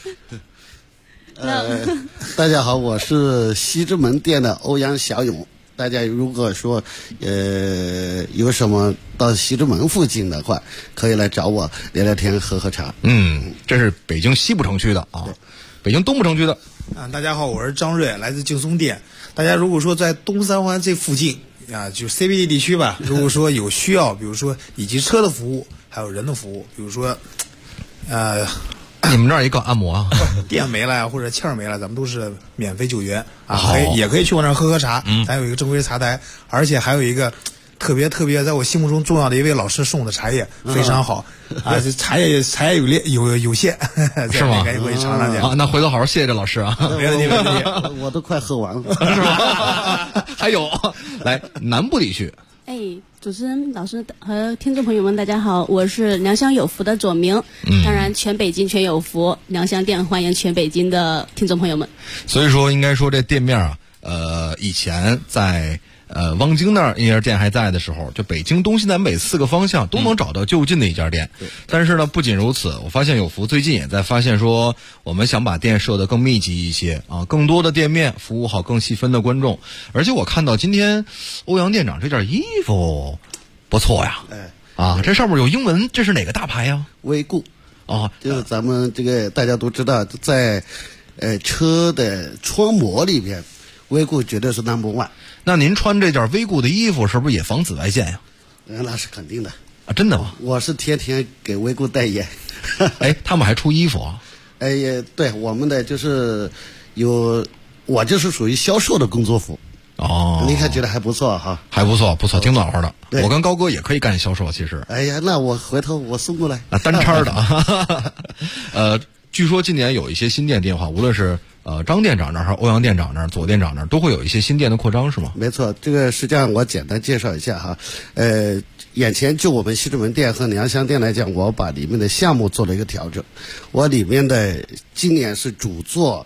大家好，我是西直门店的欧阳小勇。大家如果说有什么到西直门附近的话，可以来找我聊聊天喝喝茶。 这是北京西部城区的北京东部城区的大家好，我是张瑞，来自劲松店。大家如果说在东三环这附近就 CBD 地区吧，如果说有需要，比如说以及车的服务还有人的服务，比如说你们这儿也搞按摩电没了或者气儿没了，咱们都是免费救援也可以去我那儿喝喝茶。咱有一个正规茶台，而且还有一个特别在我心目中重要的一位老师送的茶叶非常好这茶叶有限是吗？ 赶紧过去尝尝去那回头好好谢谢这老师没问题我都快喝完了是吧？还有来南部地区。 主持人、老师和听众朋友们，大家好，我是良乡有福的左明。当然，全北京全有福，良乡店欢迎全北京的听众朋友们。 所以说，应该说这店面以前在望京那儿一家店还在的时候，就北京东西南北4个方向都能找到就近的一家店。但是呢，不仅如此，我发现有福最近也在发现说，我们想把店设得更密集一些更多的店面服务好更细分的观众。而且我看到今天欧阳店长这件衣服不错呀，这上面有英文，这是哪个大牌呀？ 威固就是咱们这个大家都知道，在车的窗膜里边，威固绝对是 No.1。 那您穿这件威固的衣服，是不是也防紫外线呀？ 那是肯定的真的吗？ 我是天天给威固代言。 他们还出衣服对，我们的就是我就是属于销售的工作服。您看觉得还不错哈？ 还不错，挺暖和的。我跟高哥也可以干销售，其实。 那我回头我送过来。 单叉的据说今年有一些新店电话，无论是张店长那儿还是欧阳店长那儿、左店长那儿，都会有一些新店的扩张，是吗？ 没错，这个实际上我简单介绍一下哈。眼前就我们西直门店和良乡店来讲，我把里面的项目做了一个调整。我里面的今年是主做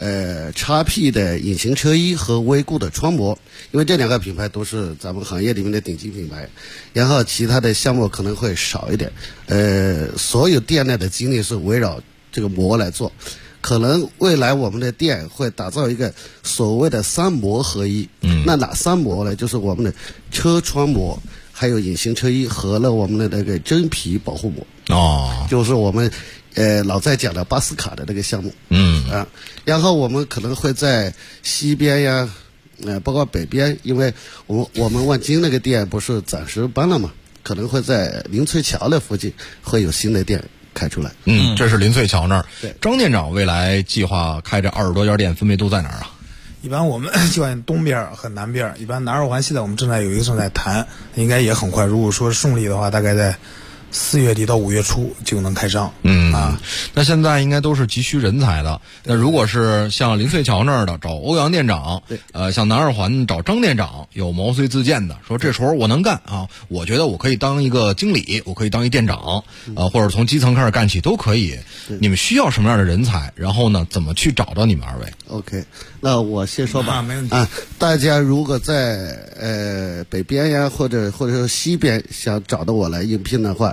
XP 的隐形车衣和威固的窗膜，因为这2个品牌都是咱们行业里面的顶级品牌。然后其他的项目可能会少一点。所有店内的精力是围绕这个膜来做。可能未来我们的店会打造一个所谓的3膜合一。那哪3膜呢？就是我们的车窗膜，还有隐形车衣和了我们的那个真皮保护膜。就是我们老在讲的巴斯卡的那个项目。然后我们可能会在西边呀，包括北边，因为我们望京那个店不是暂时搬了嘛，可能会在临翠桥的附近会有新的店开出来。 这是临翠桥那儿。张店长未来计划开这20多家店，分别都在哪儿啊？ 一般我们计划东边和南边，一般南二环现在我们正在谈，应该也很快。如果说顺利的话，大概在4月底到5月初就能开张。 那现在应该都是急需人才的。那如果是像临翠桥那儿的找欧阳店长，像南二环找张店长，有毛遂自荐的，说这时候我能干我觉得我可以当一个经理，我可以当一店长，或者从基层开始干起都可以。你们需要什么样的人才？然后呢，怎么去找到你们2位 ？OK， 那我先说吧。 没问题。 大家如果在北边呀，或者说西边想找到我来应聘的话，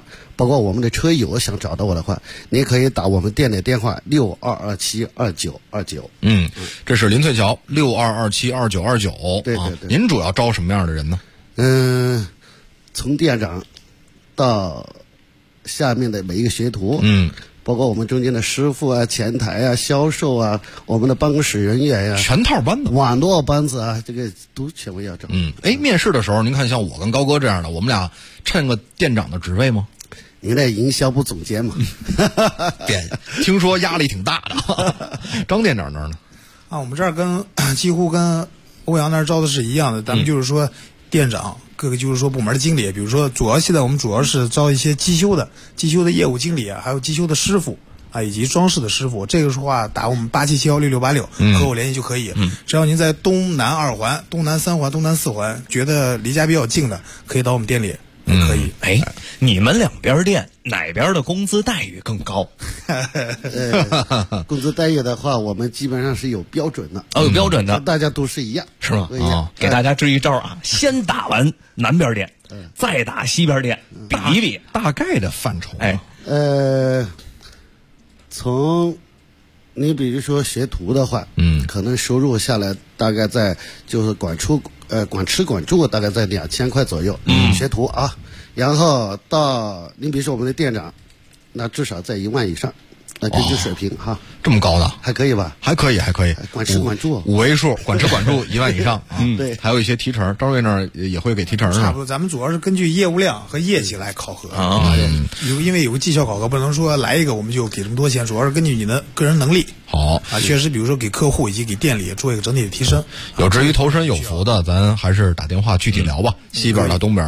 包括我们的车友想找到我的话，您可以打我们店的电话62272929。 这是林翠桥62272929。 对。 您主要招什么样的人呢？ 从店长到下面的每一个学徒，包括我们中间的师傅啊、前台啊、销售啊、我们的办公室人员呀， 全套班子、 网络班子啊，这个都全部要招。 面试的时候，您看像我跟高哥这样的，我们俩趁个店长的职位吗？ 您的营销部总监嘛。 听说压力挺大的。张店长那儿呢？ 我们这儿几乎跟欧阳那儿招的是一样的，咱们就是说店长。各个就是说部门的经理，比如说现在我们主要是招一些机修的业务经理啊，还有机修的师傅啊，以及装饰的师傅。这个说话打我们87716686和我联系就可以。只要您在东南2环、东南3环、东南4环觉得离家比较近的，可以到我们店里。可以。 你们两边店哪边的工资待遇更高？ 工资待遇的话，我们基本上是有标准的。 有标准的， 大家都是一样， 是吗？给大家支一招啊，先打完南边店，再打西边店，比一比大概的范畴。 从你比如说学徒的话，可能收入下来大概在就是管吃管住大概在2000块左右，学徒啊，然后到你比如说我们的店长，那至少在1万以上，那根据水平哈。 这么高的还可以吧？ 还可以， 管吃管住 5位数，管吃管住1万以上。 对， 还有一些提成，张瑞那儿也会给提成。 差不多，咱们主要是根据业务量和业绩来考核因为有个绩效考核，不能说来一个我们就给这么多钱，主要是根据你的个人能力。 好确实，比如说给客户以及给店里做一个整体的提升。 有至于投身有福的，咱还是打电话具体聊吧。西边的、东边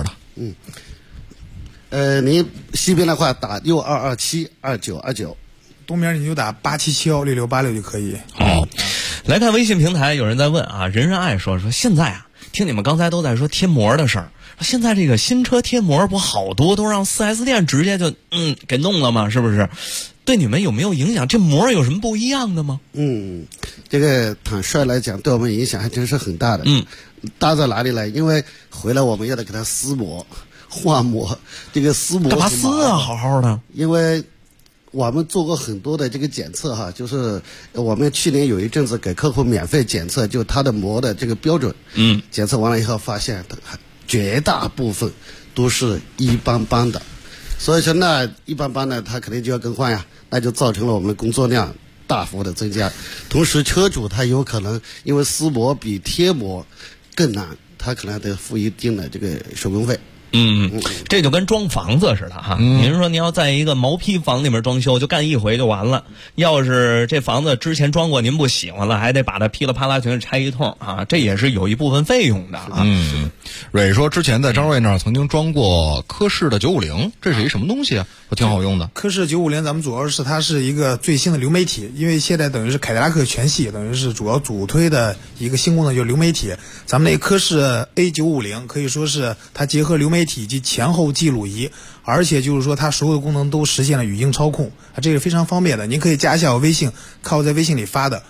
的。您西边的话打62272929。 东边你就打87716686就可以。 好，来看微信平台，有人在问啊，人人爱说现在啊，听你们刚才都在说贴膜的事儿，现在这个新车贴膜不好多都让4S店直接就给弄了吗？是不是？对你们有没有影响？这膜有什么不一样的吗？ 这个坦率来讲，对我们影响还真是很大的。大在哪里呢？因为回来我们要得给它撕膜、换膜，这个撕膜干嘛撕啊？好好的， 因为我们做过很多的这个检测哈，就是我们去年有一阵子给客户免费检测，就它的膜的这个标准。检测完了以后发现，绝大部分都是一般般的，所以说那一般般的，它肯定就要更换呀，那就造成了我们的工作量大幅的增加。同时，车主他有可能因为撕膜比贴膜更难，他可能还得付一定的这个手工费。 这就跟装房子似的哈。您说您要在一个毛坯房里面装修，就干一回就完了。要是这房子之前装过，您不喜欢了，还得把它噼里啪啦全拆一通啊，这也是有一部分费用的啊。 蕊说之前在张瑞那儿曾经装过科仕的950，这是一什么东西啊？挺好用的。 科仕950咱们主要是它是一个最新的流媒体，因为现在等于是凯迪拉克全系等于是主要主推的一个新功能就是流媒体。咱们那个科仕 A950可以说是它结合流媒体以及前后记录仪，而且就是说它所有的功能都实现了语音操控，这个非常方便的。您可以加一下我微信，看我在微信里发的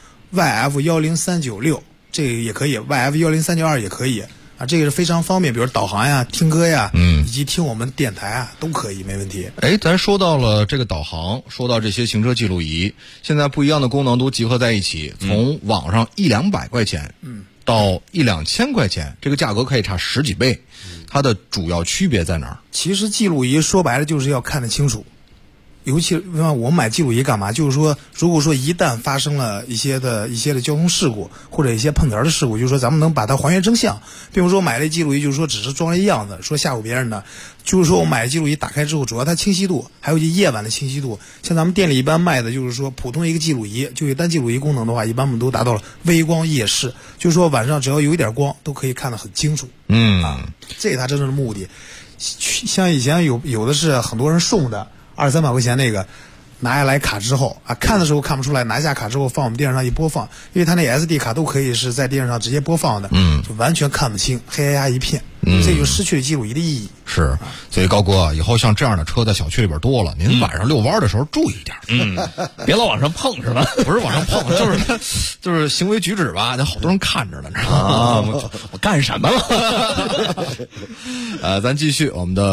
YF10396，这个也可以 ，YF10392也可以啊，这个是非常方便，比如导航呀、听歌呀，以及听我们电台啊，都可以，没问题。 咱说到了这个导航，说到这些行车记录仪，现在不一样的功能都集合在一起，从网上100-200块钱，到1-2千块钱，这个价格可以差10几倍。它的主要区别在哪儿？ 其实记录仪说白了就是要看得清楚，尤其我们买记录仪干嘛？就是说，如果说一旦发生了一些的交通事故或者一些碰瓷的事故，就是说咱们能把它还原真相。比如说买了记录仪，就是说只是装了一样子，说吓唬别人的。就是说我买记录仪打开之后，主要它清晰度，还有一夜晚的清晰度。像咱们店里一般卖的，就是说普通一个记录仪，就一单记录仪功能的话，一般我们都达到了微光夜视，就是说晚上只要有一点光，都可以看得很清楚。这是它真正的目的。像以前有的是很多人送的200-300块钱那个，拿下来卡之后啊，看的时候看不出来，拿下卡之后放我们电视上一播放，因为它那 SD 卡都可以是在电视上直接播放的，就完全看不清，黑压压一片，这就失去了记录仪的意义。 是，所以高哥，以后像这样的车在小区里边多了，您晚上遛弯的时候注意点， 别老往上碰是吧？ 不是往上碰，就是行为举止吧，那好多人看着呢，知道吗？ 我干什么了？ 咱继续我们的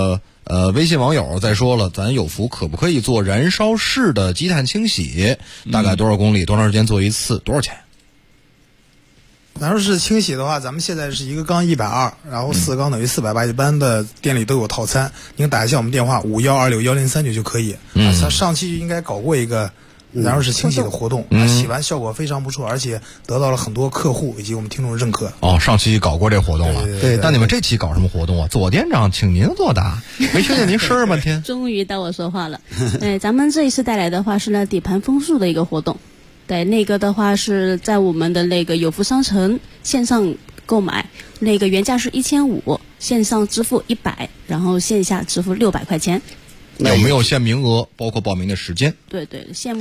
微信网友再说了，咱有福可不可以做燃烧式的积碳清洗？大概多少公里？多长时间做一次？多少钱？ 燃烧式清洗的话，咱们现在是一个缸120，然后4个缸等于480，一般的店里都有套餐。您打一下我们电话51261039就可以。上期应该搞过一个燃烧式清洗的活动，洗完效果非常不错，而且得到了很多客户以及我们听众的认可。 上期搞过这活动了。 对。 那你们这期搞什么活动啊？左店长，请您作答。没听见您说了半天。 终于到我说话了。咱们这一次带来的话是呢底盘风速的一个活动。对，那个的话是在我们的那个有福商城线上购买，那个原价是1500，线上支付100，然后线下支付600块钱。 有没有限名额？包括报名的时间？ 对，限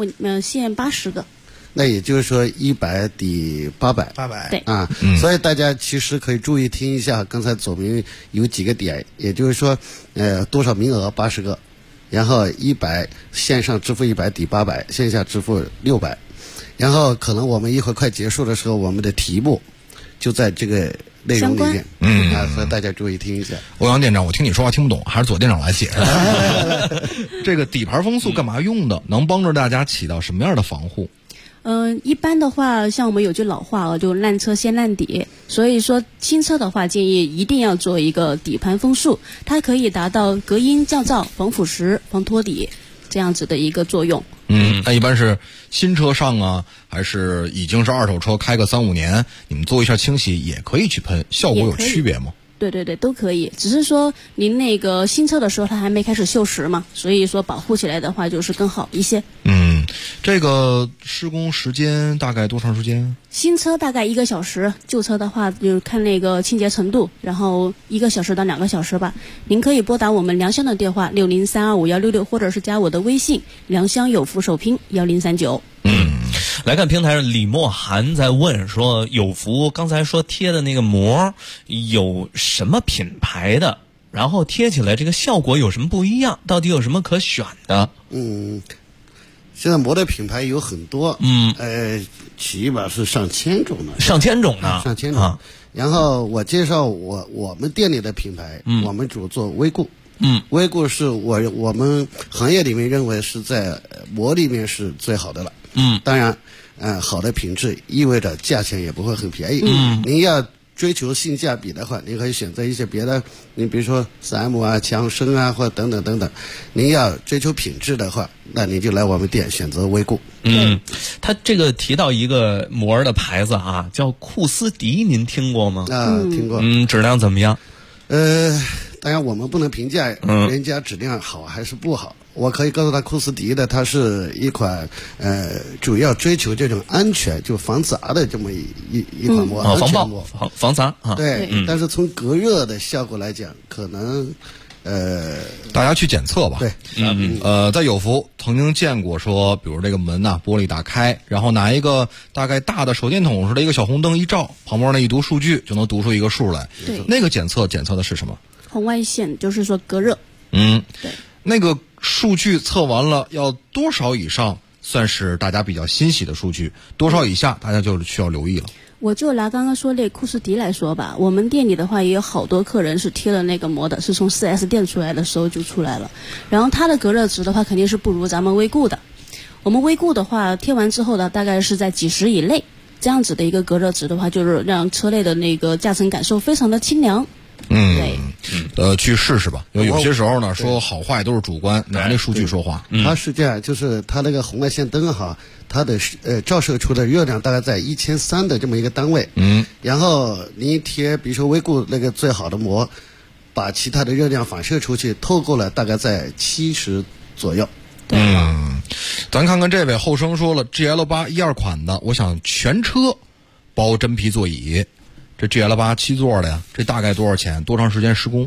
80个。 那也就是说100抵800。 对啊，所以大家其实可以注意听一下，刚才左明有几个点，也就是说，多少名额80个，然后100线上支付100抵800，线下支付600。然后可能我们一会儿快结束的时候，我们的题目就在这个内容里面，所以大家注意听一下。 欧阳店长，我听你说话听不懂，还是左店长来解释。这个底盘风速干嘛用的？能帮助大家起到什么样的防护？ 一般的话，像我们有句老话就烂车先烂底，所以说新车的话，建议一定要做一个底盘风速，它可以达到隔音、降噪、防腐蚀、防脱底这样子的一个作用。 那一般是新车上啊，还是已经是二手车开个3-5年，你们做一下清洗也可以去喷，效果有区别吗？ 对，都可以，只是说您那个新车的时候它还没开始锈蚀嘛，所以说保护起来的话就是更好一些。 这个施工时间大概多长时间？ 新车大概1个小时，旧车的话就看那个清洁程度，然后1个小时到2个小时吧。您可以拨打我们良乡的电话60325166，或者是加我的微信良乡有福首拼1039。 来看平台上李墨涵在问说，有福刚才说贴的那个膜有什么品牌的？然后贴起来这个效果有什么不一样？到底有什么可选的？ 现在膜的品牌有很多，起码是上千种呢。 上千种。 然后我介绍我们店里的品牌，我们主做微固。微固是我们行业里面认为是在膜里面是最好的了。当然，好的品质意味着价钱也不会很便宜。您要追求性价比的话，您可以选择一些别的，你比如说3M啊、强生啊，或等等等等。您要追求品质的话，那您就来我们店选择微固。 他这个提到一个膜的牌子啊，叫库斯迪，您听过吗？ 听过。 质量怎么样？ 当然我们不能评价人家质量好还是不好。我可以告诉他，库斯迪的它是一款主要追求这种安全，就防砸的这么一款膜，安全膜， 防砸啊。 对，但是从隔热的效果来讲，可能大家去检测吧。 对， 在有福曾经见过说，比如这个门呐，玻璃打开，然后拿一个大概大的手电筒似的一个小红灯一照，旁边那一读数据就能读出一个数来。 对， 那个检测的是什么？ 红外线，就是说隔热。 对，那个数据测完了要多少以上算是大家比较欣喜的数据？多少以下大家就需要留意了。 我就拿刚刚说那库斯迪来说吧，我们店里的话也有好多客人是贴了那个膜的，是从 4S 店出来的时候就出来了。然后它的隔热值的话肯定是不如咱们微固的。我们微固的话贴完之后呢，大概是在几十以内，这样子的一个隔热值的话，就是让车内的那个驾乘感受非常的清凉。 去试试吧。有些时候呢，说好坏都是主观，拿那数据说话。 它是这样，就是它那个红外线灯哈，它的照射出的热量大概在1300的这么一个单位。然后您贴，比如说微固那个最好的膜，把其他的热量反射出去，透过了大概在70左右。 咱看看这位后生说了 ，GL8 12款的，我想全车包真皮座椅。这 GL8 7座的呀，这大概多少钱？多长时间施工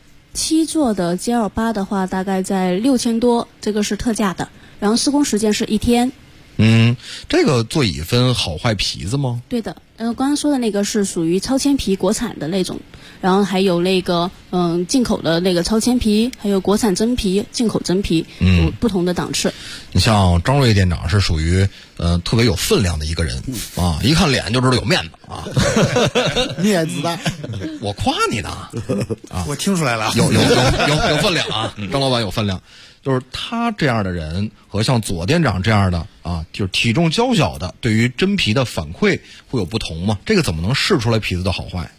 ？7座的 GL8 的话，大概在6000多，这个是特价的。然后施工时间是1天。 这个座椅分好坏皮子吗？ 对的， 刚刚说的那个是属于超纤皮国产的那种，然后还有那个进口的那个超纤皮，还有国产真皮、进口真皮，有不同的档次。 你像张瑞店长是属于特别有分量的一个人啊，一看脸就知道有面子啊， 面子大， 我夸你呢啊， 我听出来了， 有分量啊，张老板有分量。就是他这样的人和像左店长这样的啊，就是体重较小的，对于真皮的反馈会有不同吗？这个怎么能试出来皮子的好坏？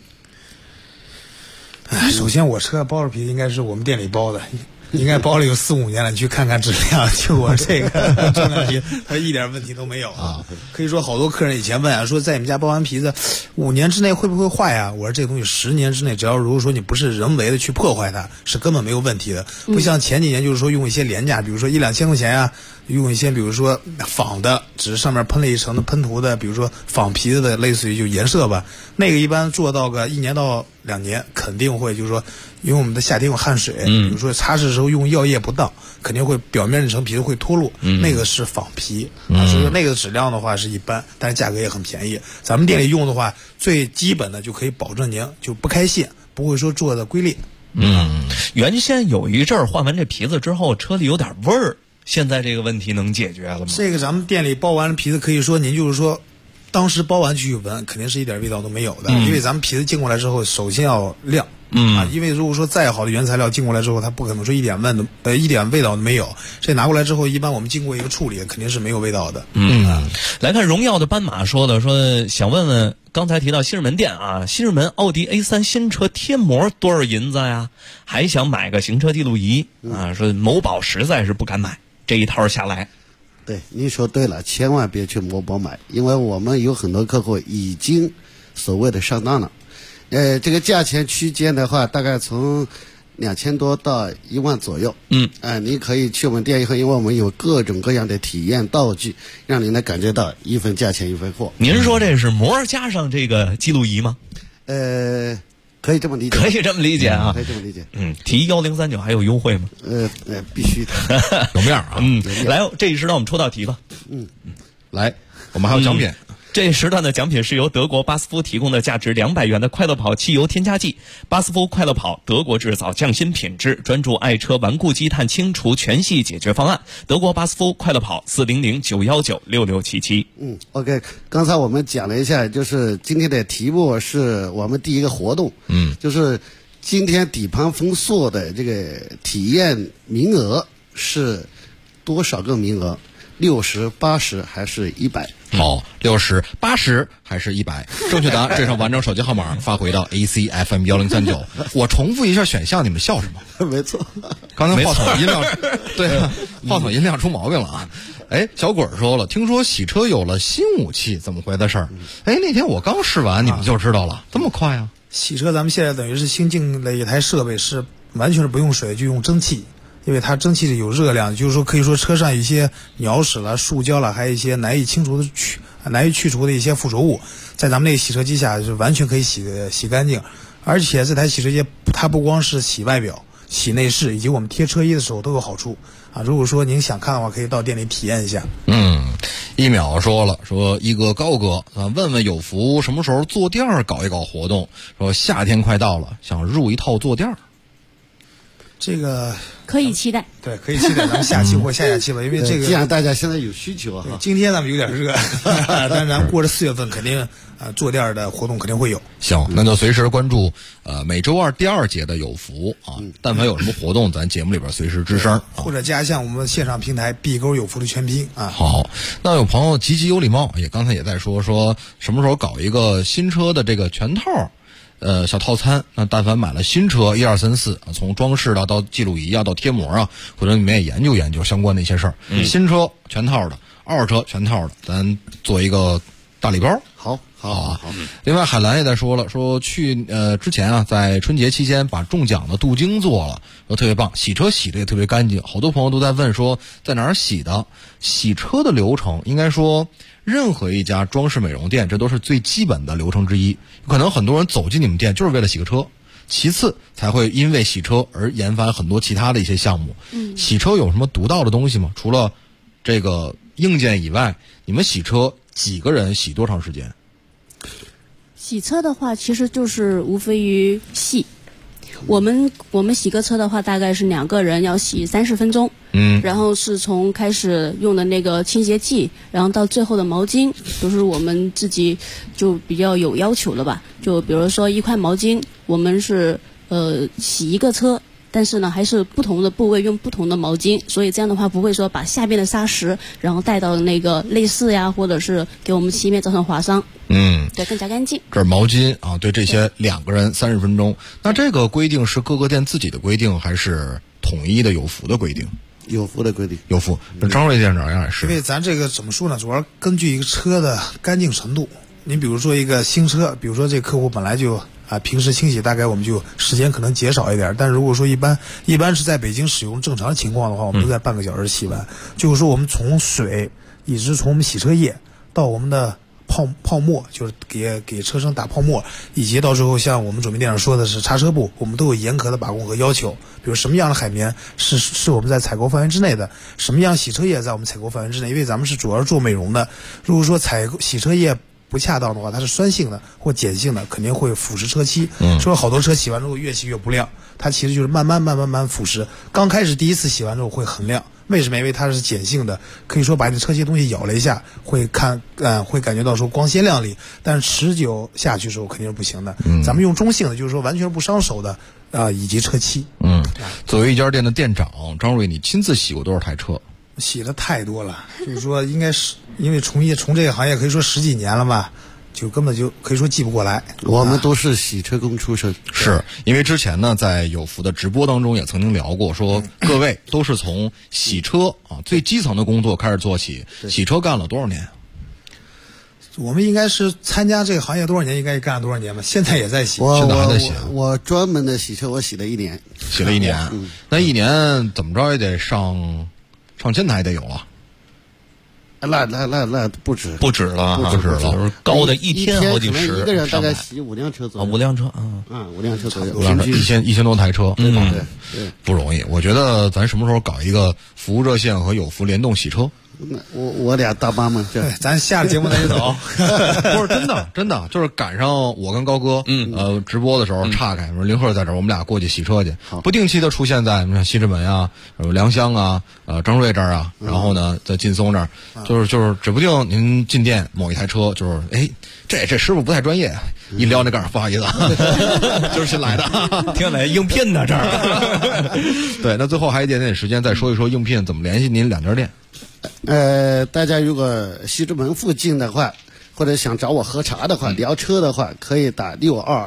首先我车包着皮应该是我们店里包的，应该包了有4-5年了，你去看看质量，就我这个重量皮，它一点问题都没有啊。可以说好多客人以前问啊，说在你们家包完皮子5年之内会不会坏啊？我说这个东西10年之内，只要如果说你不是人为的去破坏它，是根本没有问题的。不像前几年就是说用一些廉价，比如说1-2千块钱啊，用一些比如说仿的，只是上面喷了一层的喷涂的，比如说仿皮子的，类似于就颜色吧，那个一般做到个1年到2年，肯定会就是说，因为我们的夏天有汗水，比如说擦拭的时候用药液不当，肯定会表面那层皮子会脱落，那个是仿皮啊，所以说那个质量的话是一般，但是价格也很便宜。咱们店里用的话，最基本的就可以保证您就不开线，不会说做的龟裂。 原先有一阵儿换完这皮子之后，车里有点味儿，现在这个问题能解决了吗？ 这个咱们店里包完了皮子，可以说您就是说，当时包完去闻，肯定是一点味道都没有的，因为咱们皮子进过来之后，首先要晾。因为如果说再好的原材料进过来之后，它不可能说一点味道都没有。这拿过来之后，一般我们经过一个处理，肯定是没有味道的。 来看荣耀的斑马说想问问，刚才提到新日门店啊，新日门奥迪 A3 新车贴膜多少银子呀？还想买个行车记录仪啊，说某宝实在是不敢买，这一套下来。 对，您说对了，千万别去某宝买，因为我们有很多客户已经所谓的上当了。这个价钱区间的话，大概从2000多到1万左右。你可以去我们店以后，因为我们有各种各样的体验道具，让您能感觉到一分价钱一分货。 您说这是膜加上这个记录仪吗？ 可以这么理解， 可以这么理解啊， 可以这么理解。 提1039还有优惠吗？ 必须的， 有面啊。 来，这一时段我们出道题吧。 来，我们还有奖品。 这一时段的奖品是由德国巴斯夫提供的价值200元的快乐跑汽油添加剂。巴斯夫快乐跑，德国制造，匠心品质，专注爱车顽固积碳清除全系解决方案。德国巴斯夫快乐跑，400-919-6677。 OK， 刚才我们讲了一下，就是今天的题目是我们第一个活动，就是今天底盘丰硕的这个体验名额是多少个名额？60、80还是100？ 好，60、80还是100？正确答案，这上完整手机号码发回到 ACFM 1039。我重复一下选项，你们笑什么？ 没错， 刚才话筒音量，对，话筒音量出毛病了啊！小鬼说了，听说洗车有了新武器，怎么回的事儿？那天我刚试完，你们就知道了，这么快啊？ 洗车咱们现在等于是新进了一台设备，是完全是不用水，就用蒸汽。因为它蒸汽里有热量，就是说可以说车上一些鸟屎了、塑胶了，还有一些难以去除的一些附着物，在咱们那个洗车机下是完全可以洗干净。而且这台洗车机它不光是洗外表、洗内饰，以及我们贴车衣的时候都有好处啊。如果说您想看的话，可以到店里体验一下。 1秒说了，说一哥高哥啊，问问有福什么时候坐垫搞一搞活动？说夏天快到了，想入一套坐垫。 这个可以期待， 对，可以期待咱们下期或下期吧，因为这个既然大家现在有需求哈， 今天咱们有点热，但是咱们过了4月份肯定坐垫的活动肯定会有。 行，那就随时关注每周二第2节的有福啊，但凡有什么活动，咱节目里边随时吱声， 或者加上我们线上平台B勾有福的全拼啊。 好，那有朋友积极有礼貌，刚才也在说什么时候搞一个新车的这个全套。小套餐，那但凡买了新车1、2、3、4，从装饰到记录仪到贴膜啊，或者你们也研究相关的一些事儿。新车全套的，二手车全套的，咱做一个大礼包。 好。 另外，海兰也在说了，说之前啊，在春节期间把中奖的镀金做了，说特别棒，洗车洗的也特别干净。好多朋友都在问说在哪儿洗的？洗车的流程应该说，任何一家装饰美容店，这都是最基本的流程之一。可能很多人走进你们店就是为了洗个车，其次才会因为洗车而研发很多其他的一些项目。洗车有什么独到的东西吗？除了这个硬件以外，你们洗车几个人洗多长时间？ 洗车的话，其实就是无非于洗。我们洗个车的话，大概是2个人要洗30分钟。然后是从开始用的那个清洁剂，然后到最后的毛巾，都是我们自己就比较有要求了吧。就比如说1块毛巾，我们是洗一个车。但是呢，还是不同的部位用不同的毛巾，所以这样的话不会说把下边的砂石然后带到那个内饰呀，或者是给我们漆面造成划伤。对，更加干净。 这是毛巾啊，对这些2个人30分钟。那这个规定是各个店自己的规定，还是统一的有福的规定？ 有福的规定， 有福。那张瑞店长也是。 因为咱这个怎么说呢？主要根据一个车的干净程度。你比如说一个新车，比如说这客户本来就平时清洗大概我们就时间可能减少一点，但如果说一般是在北京使用正常情况的话，我们都在半个小时洗完。就是说我们从水一直从我们洗车液到我们的泡沫，就是给车身打泡沫，以及到最后像我们准备店长说的是擦车布，我们都有严格的把控和要求。比如什么样的海绵是我们在采购范围之内的，什么样洗车液在我们采购范围之内，因为咱们是主要是做美容的。如果说洗车液不恰当的话，它是酸性的或碱性的，肯定会腐蚀车漆。说好多车洗完之后越洗越不亮，它其实就是慢慢腐蚀。刚开始第一次洗完之后会很亮，为什么？因为它是碱性的，可以说把你车漆东西咬了一下，会感觉到说光鲜亮丽，但是持久下去的时候肯定是不行的。咱们用中性的，就是说完全不伤手的以及车漆。 作为一家店的店长，张瑞，你亲自洗过多少台车？ 洗的太多了，就是说应该是因为从这个行业可以说10几年了吧，就根本就可以说记不过来。 我们都是洗车工出身。 是因为之前呢，在有福的直播当中也曾经聊过，说各位都是从洗车最基层的工作开始做起。洗车干了多少年？ 我们应该是参加这个行业多少年，应该干了多少年吧？现在也在洗， 现在还在洗。 我专门的洗车，我洗了1年。 洗了1年，那1年怎么着也得上千台得有了。 那不止了， 就是高的一天好几十， 一个人大概洗5辆车左右。 5辆车 5辆车左右， 平均1000多台车， 对， 不容易。我觉得咱什么时候搞一个服务热线和有福联动洗车？ 我俩大妈们， 对，咱下了节目咱就走。 不是真的，就是赶上我跟高哥，直播的时候岔开，说林鹤在这儿，我们俩过去洗车去，不定期的出现在像西直门啊、良乡啊、张瑞这儿啊，然后呢在劲松这儿，就是指不定您进店某一台车，就是这师傅不太专业，一撩那杆，不好意思，就是新来的， 听来应聘呢这儿。对，那最后还有一点点时间，再说一说应聘怎么联系您2家店。 大家如果西直门附近的话，或者想找我喝茶的话，聊车的话，可以打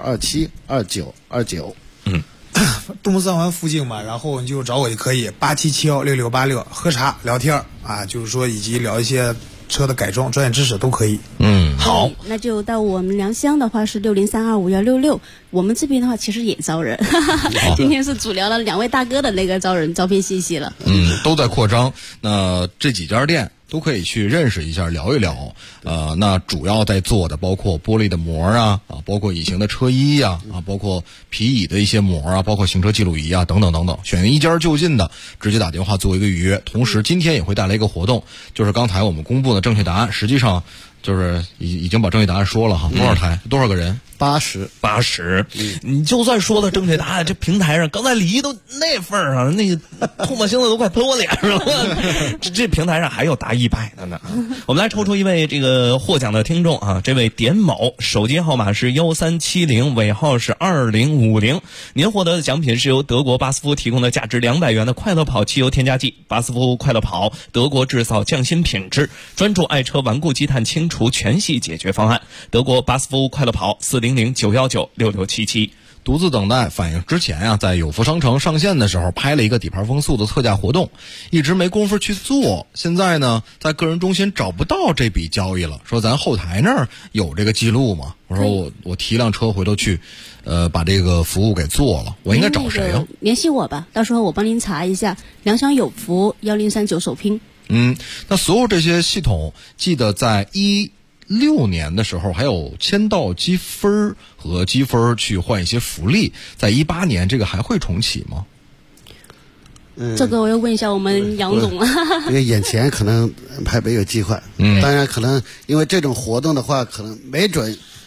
62272929。 东三环附近嘛，然后你就找我就可以87716686喝茶聊天就是说以及聊一些车的改装专业知识都可以。 好， 那就到我们良乡的话是60325166，我们这边的话其实也招人。今天是主聊了2位大哥的那个招人招聘信息了。 都在扩张。那这几家店都可以去认识一下，聊一聊。那主要在做的包括玻璃的膜包括隐形的车衣包括皮椅的一些膜包括行车记录仪等等等等。选一家就近的，直接打电话做一个预约。同时，今天也会带来一个活动，就是刚才我们公布的正确答案，实际上就是已经把正确答案说了多少台，多少个人 ？80。 你就算说了正确答案，这平台上刚才李一都那份儿上，那个唾沫星子都快喷我脸上了。这平台上还有答100的呢。我们来抽出一位这个获奖的听众这位点某，手机号码是1370，尾号是2050。您获得的奖品是由德国巴斯夫提供的价值200元的快乐跑汽油添加剂。巴斯夫快乐跑，德国制造，匠心品质，专注爱车顽固积碳清除全系解决方案。德国巴斯夫快乐跑，400-919-6677。 独自等待反映之前在有福商城上线的时候拍了一个底盘风速的特价活动，一直没工夫去做。现在呢，在个人中心找不到这笔交易了，说咱后台那儿有这个记录吗？我说我提辆车回头去，把这个服务给做了。我应该找谁啊？ 联系我吧，到时候我帮您查一下良乡有福1039首拼。 那所有这些系统，记得在16年的时候还有签到积分和积分去换一些福利，在18年这个还会重启吗？ 这个我要问一下我们杨总了。 因为眼前可能还没有计划，当然可能因为这种活动的话，可能没准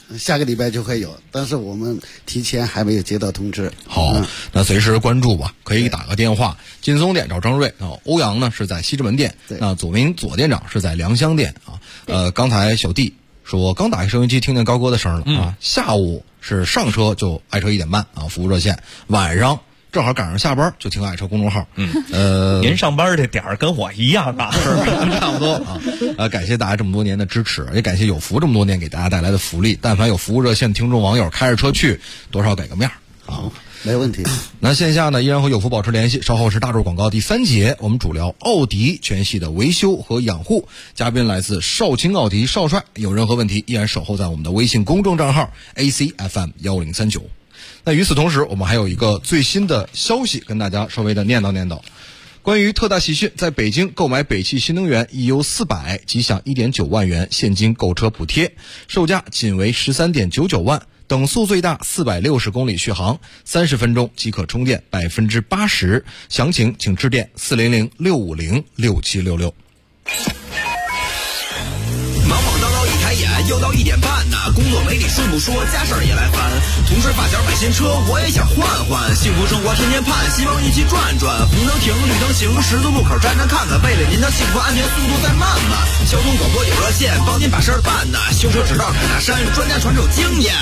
下个礼拜就会有，但是我们提前还没有接到通知。 好，那随时关注吧，可以打个电话。劲松店找张瑞啊，欧阳呢是在西直门店，那左店长是在良乡店啊。刚才小弟说刚打开收音机听见高哥的声了啊，下午是上车就爱车1点半啊，服务热线，晚上正好赶上下班就听爱车公众号。 您上班的点儿跟我一样啊， 差不多啊。感谢大家这么多年的支持，也感谢有福这么多年给大家带来的福利。但凡有服务热线听众网友开着车去，多少给个面啊， 没问题。 那线下呢依然和有福保持联系。稍后是大众广告第3节，我们主聊奥迪全系的维修和养护，嘉宾来自少卿奥迪少帅。有任何问题依然守候在我们的微信公众账号 ACFM1039。那与此同时，我们还有一个最新的消息跟大家稍微的念叨。关于特大喜讯，在北京购买北汽新能源 EU 400即享 1.9 万元现金购车补贴，售价仅为 13.99 万，等速最大460公里续航，30分钟即可充电 80%。详情请致电400-650-6766。 忙忙叨叨一抬眼，又到1点半呢。工作没理顺不说，家事儿也来烦。同事发小买新车，我也想换换。幸福生活天天盼，希望一起转转。红灯停，绿灯行，十字路口站站看看。为了您的幸福安全，速度再慢慢。交通广播有热线，帮您把事儿办呢。修车指导凯大山，专家传授经验。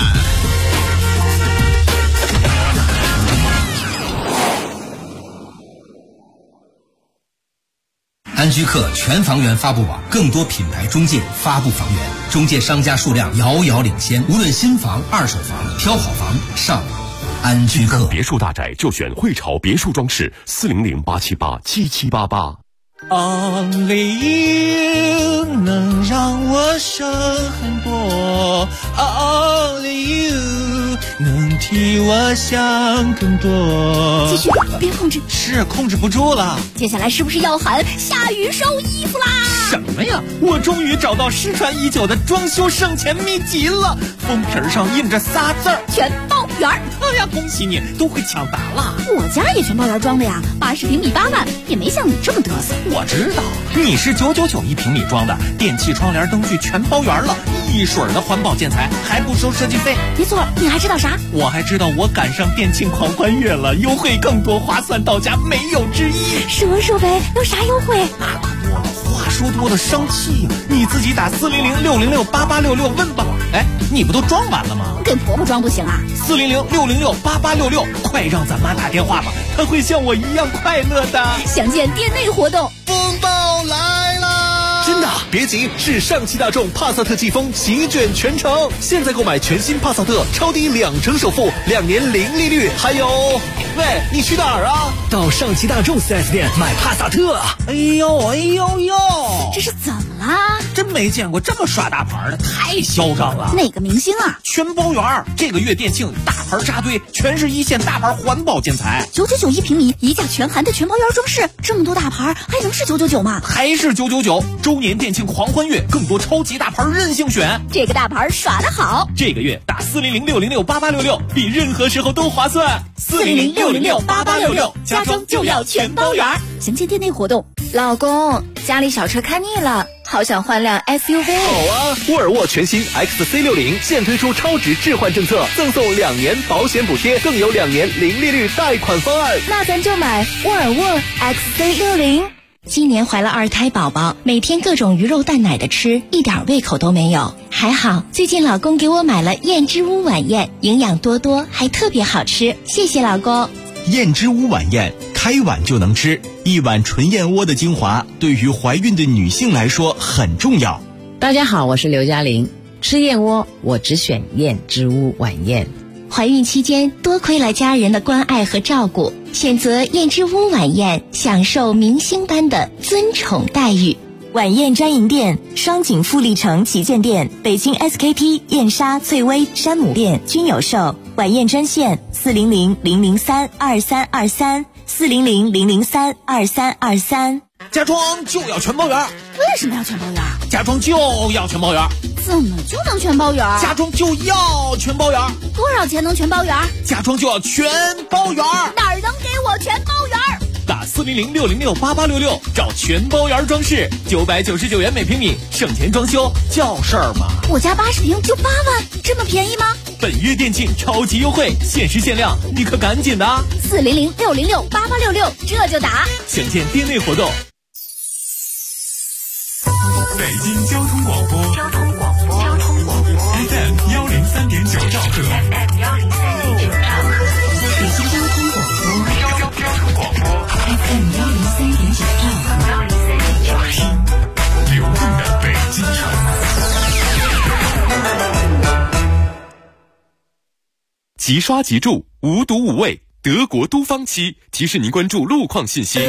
安居客全房源发布网，更多品牌中介发布房源，中介商家数量遥遥领先。无论新房、二手房，挑好房上网。安居客别墅大宅就选汇潮别墅装饰，400-878-7788。 Only you 能让我省很多 ，Only you 能替我想更多。 继续，别控制， 是控制不住了。 接下来是不是要喊下雨收衣服啦？ 什么呀？我终于找到失传已久的装修省钱秘籍了，封皮上印着仨字儿： 全包圆。 哎呀，恭喜你，都会抢答了。 我家也全包圆装的呀，80平米8万，也没像你这么嘚瑟。 我知道你是999一平米装的，电器、窗帘、灯具全包圆了，一水的环保建材，还不收设计费。 没错，你还知道啥？ 我还知道我赶上电庆狂欢月了，优惠更多，划算到家没有之一。 说呗，有啥优惠？ 那可多了，话说多的生气呀！你自己打400-606-8866问吧。哎，你不都装完了吗？ 跟婆婆装不行啊 ！400-606-8866，快让咱妈打电话吧，她会像我一样快乐的。 详见店内活动。 风暴来啦！真的，别急，是上汽大众帕萨特季风席卷全城。现在购买全新帕萨特，超低2成首付，2年零利率，还有，喂，你去哪儿啊？到上汽大众 4S 店买帕萨特。 哎呦， 这是怎么啦？ 真没见过这么耍大牌的，太嚣张了。 哪个明星啊？ 全包圆，这个月店庆大牌扎堆，全是1线大牌环保建材 ，999一平米，一价全含的全包圆装饰，这么多大牌还能是999吗？ 还是999。周年店庆狂欢月，更多超级大牌任性选， 这个大牌耍得好。 这个月打400-606-8866，比任何时候都划算。 400-606-8866，家装就要全包圆。详见店内活动。 老公，家里小车看腻了，好想换辆 SUV。 好啊，沃尔沃全新 XC60现推出超值置换政策，赠送2年保险补贴，更有2年零利率贷款方案。 那咱就买沃尔沃 XC60。 今年怀了2胎宝宝，每天各种鱼肉蛋奶的吃，一点胃口都没有。还好最近老公给我买了燕之屋晚宴，营养多多，还特别好吃，谢谢老公。 燕之屋晚宴，开碗就能吃，一碗纯燕窝的精华，对于怀孕的女性来说很重要。 大家好，我是刘嘉玲，吃燕窝我只选燕之屋晚宴。 怀孕期间多亏了家人的关爱和照顾，选择燕之屋晚宴，享受明星般的尊宠待遇。晚宴专营店：双井富力城旗舰店、北京 SKP、燕莎、翠微、山姆店均有售。晚宴专线400-003-2323 400-003-2323。 家装就要全包圆。 为什么要全包圆？ 家装就要全包圆。 怎么就能全包圆？ 家装就要全包圆。 多少钱能全包圆？ 家装就要全包圆。 哪儿能给我全包圆？ 打打400-606-8866找全包园装饰，999元每平米，省钱装修叫事儿吗？ 我家80平就8万，这么便宜吗？ 本月店庆超级优惠，限时限量，你可赶紧的 ！400-606-8866这就打， 详见店内活动。 北京交通广播，FM 103.9兆赫， 北京交通广播，FM 103.9兆赫， 流动的北京城。 即刷即住，无毒无味，德国都方漆提示您关注路况信息。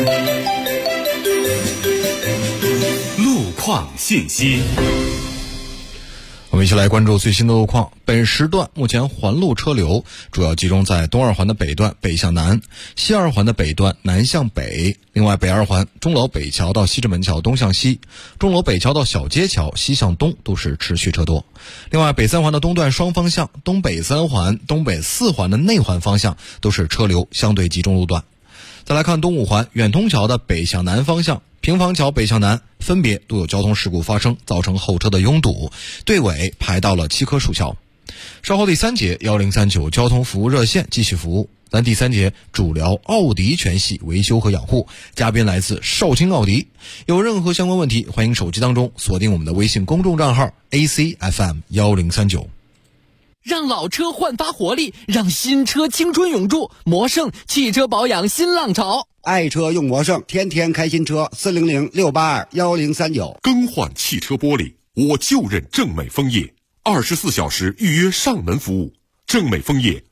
路况信息。 我们一起来关注最新的路况。本时段目前环路车流主要集中在东二环的北段北向南，西二环的北段南向北。另外，北二环钟楼北桥到西直门桥东向西，钟楼北桥到小街桥西向东都是持续车多。另外，北三环的东段双方向、东北三环、东北四环的内环方向都是车流相对集中路段。再来看东五环远通桥的北向南方向，平房桥北向南分别都有交通事故发生，造成后车的拥堵，队尾排到了7棵树桥。稍后第3节1039交通服务热线继续服务。咱第3节主聊奥迪全系维修和养护，嘉宾来自绍兴奥迪。有任何相关问题，欢迎手机当中锁定我们的微信公众账号 ACFM 1039。 让老车焕发活力，让新车青春永驻。魔胜汽车保养新浪潮， 爱车用魔胜，天天开新车。400-682-1039。 更换汽车玻璃，我就认正美枫叶，24小时预约上门服务。正美枫叶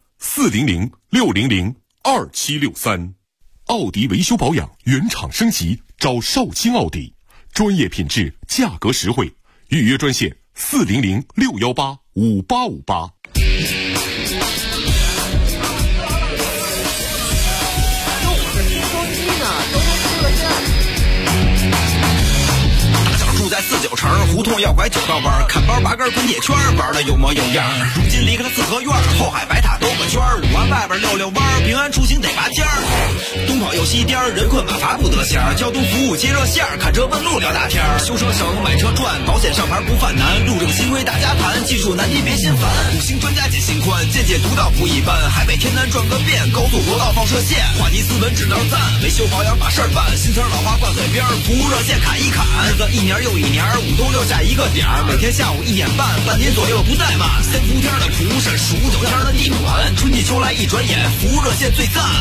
400-600-2763。奥迪维修保养原厂升级，找绍兴奥迪，专业品质，价格实惠。预约专线400-618-5858。 住在49城，胡同要拐9道弯，看包8根滚铁圈，玩的有模有样。如今离开了四合院，后海白塔兜个圈，5环外边溜弯，平安出行得拔尖儿。东跑又西颠，人困马乏不得闲，交通服务接热线，看车问路聊大天。修车省，买车赚，保险上牌不犯难，路政新规大家谈，技术难题别心烦。5星专家解心宽，见解独到不一般，海北天南转个遍，高速国道放射线，话题斯文指导赞，维修保养把事儿办，新词老话挂嘴边，服务热线砍一砍，日子一年又一年，5都6下一个点儿，每天下午1点半，半年左右不怠慢。3伏天的厨师，数9天的地暖，春季秋来一转眼，服务热线最赞。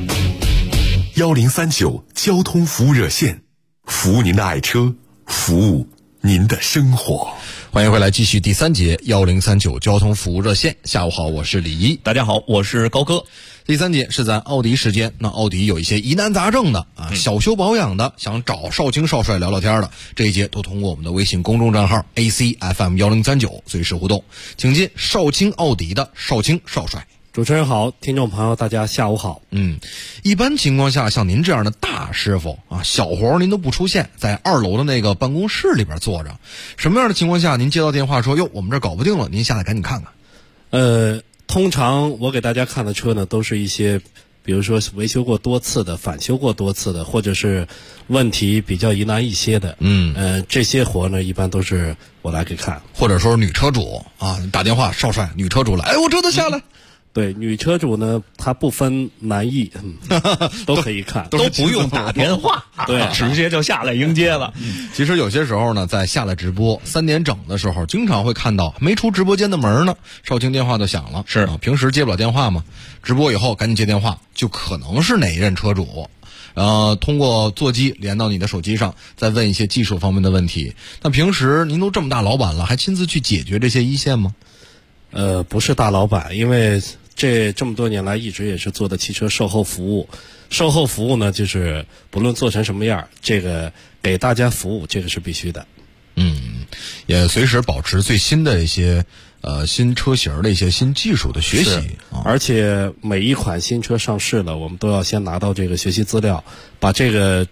1039交通服务热线，服务您的爱车，服务您的生活。 欢迎回来，继续第3节1039交通服务热线。下午好，我是李一。 大家好，我是高哥。 第3节是在奥迪时间，那奥迪有一些疑难杂症的啊，小修保养的，想找绍兴少帅聊聊天的，这一节都通过我们的微信公众账号 ACFM 1039随时互动，请进绍兴奥迪的绍兴少帅。 主持人好，听众朋友大家下午好。 一般情况下，像您这样的大师傅啊，小活您都不出现，在2楼的那个办公室里边坐着。什么样的情况下您接到电话说哟，我们这搞不定了，您下来赶紧看看？ 通常我给大家看的车呢，都是一些比如说维修过多次的、返修过多次的，或者是问题比较疑难一些的。这些活呢一般都是我来给看， 或者说女车主啊打电话，少帅，女车主来，哎，我这都下来。 对，女车主呢，她不分男艺，都可以看， 都不用打电话， 对， 直接就下来迎接了。 其实有些时候呢，在下来直播3点整的时候，经常会看到没出直播间的门呢，绍兴电话就响了。 是平时接不了电话嘛，直播以后赶紧接电话，就可能是哪一任车主。通过座机连到你的手机上，再问一些技术方面的问题。那平时您都这么大老板了，还亲自去解决这些一线吗？ 不是大老板，因为这么多年来一直也是做的汽车售后服务。售后服务呢，就是不论做成什么样，这个给大家服务，这个是必须的。 也随时保持最新的一些新车型的一些新技术的学习。 而且每一款新车上市了，我们都要先拿到这个学习资料，把这个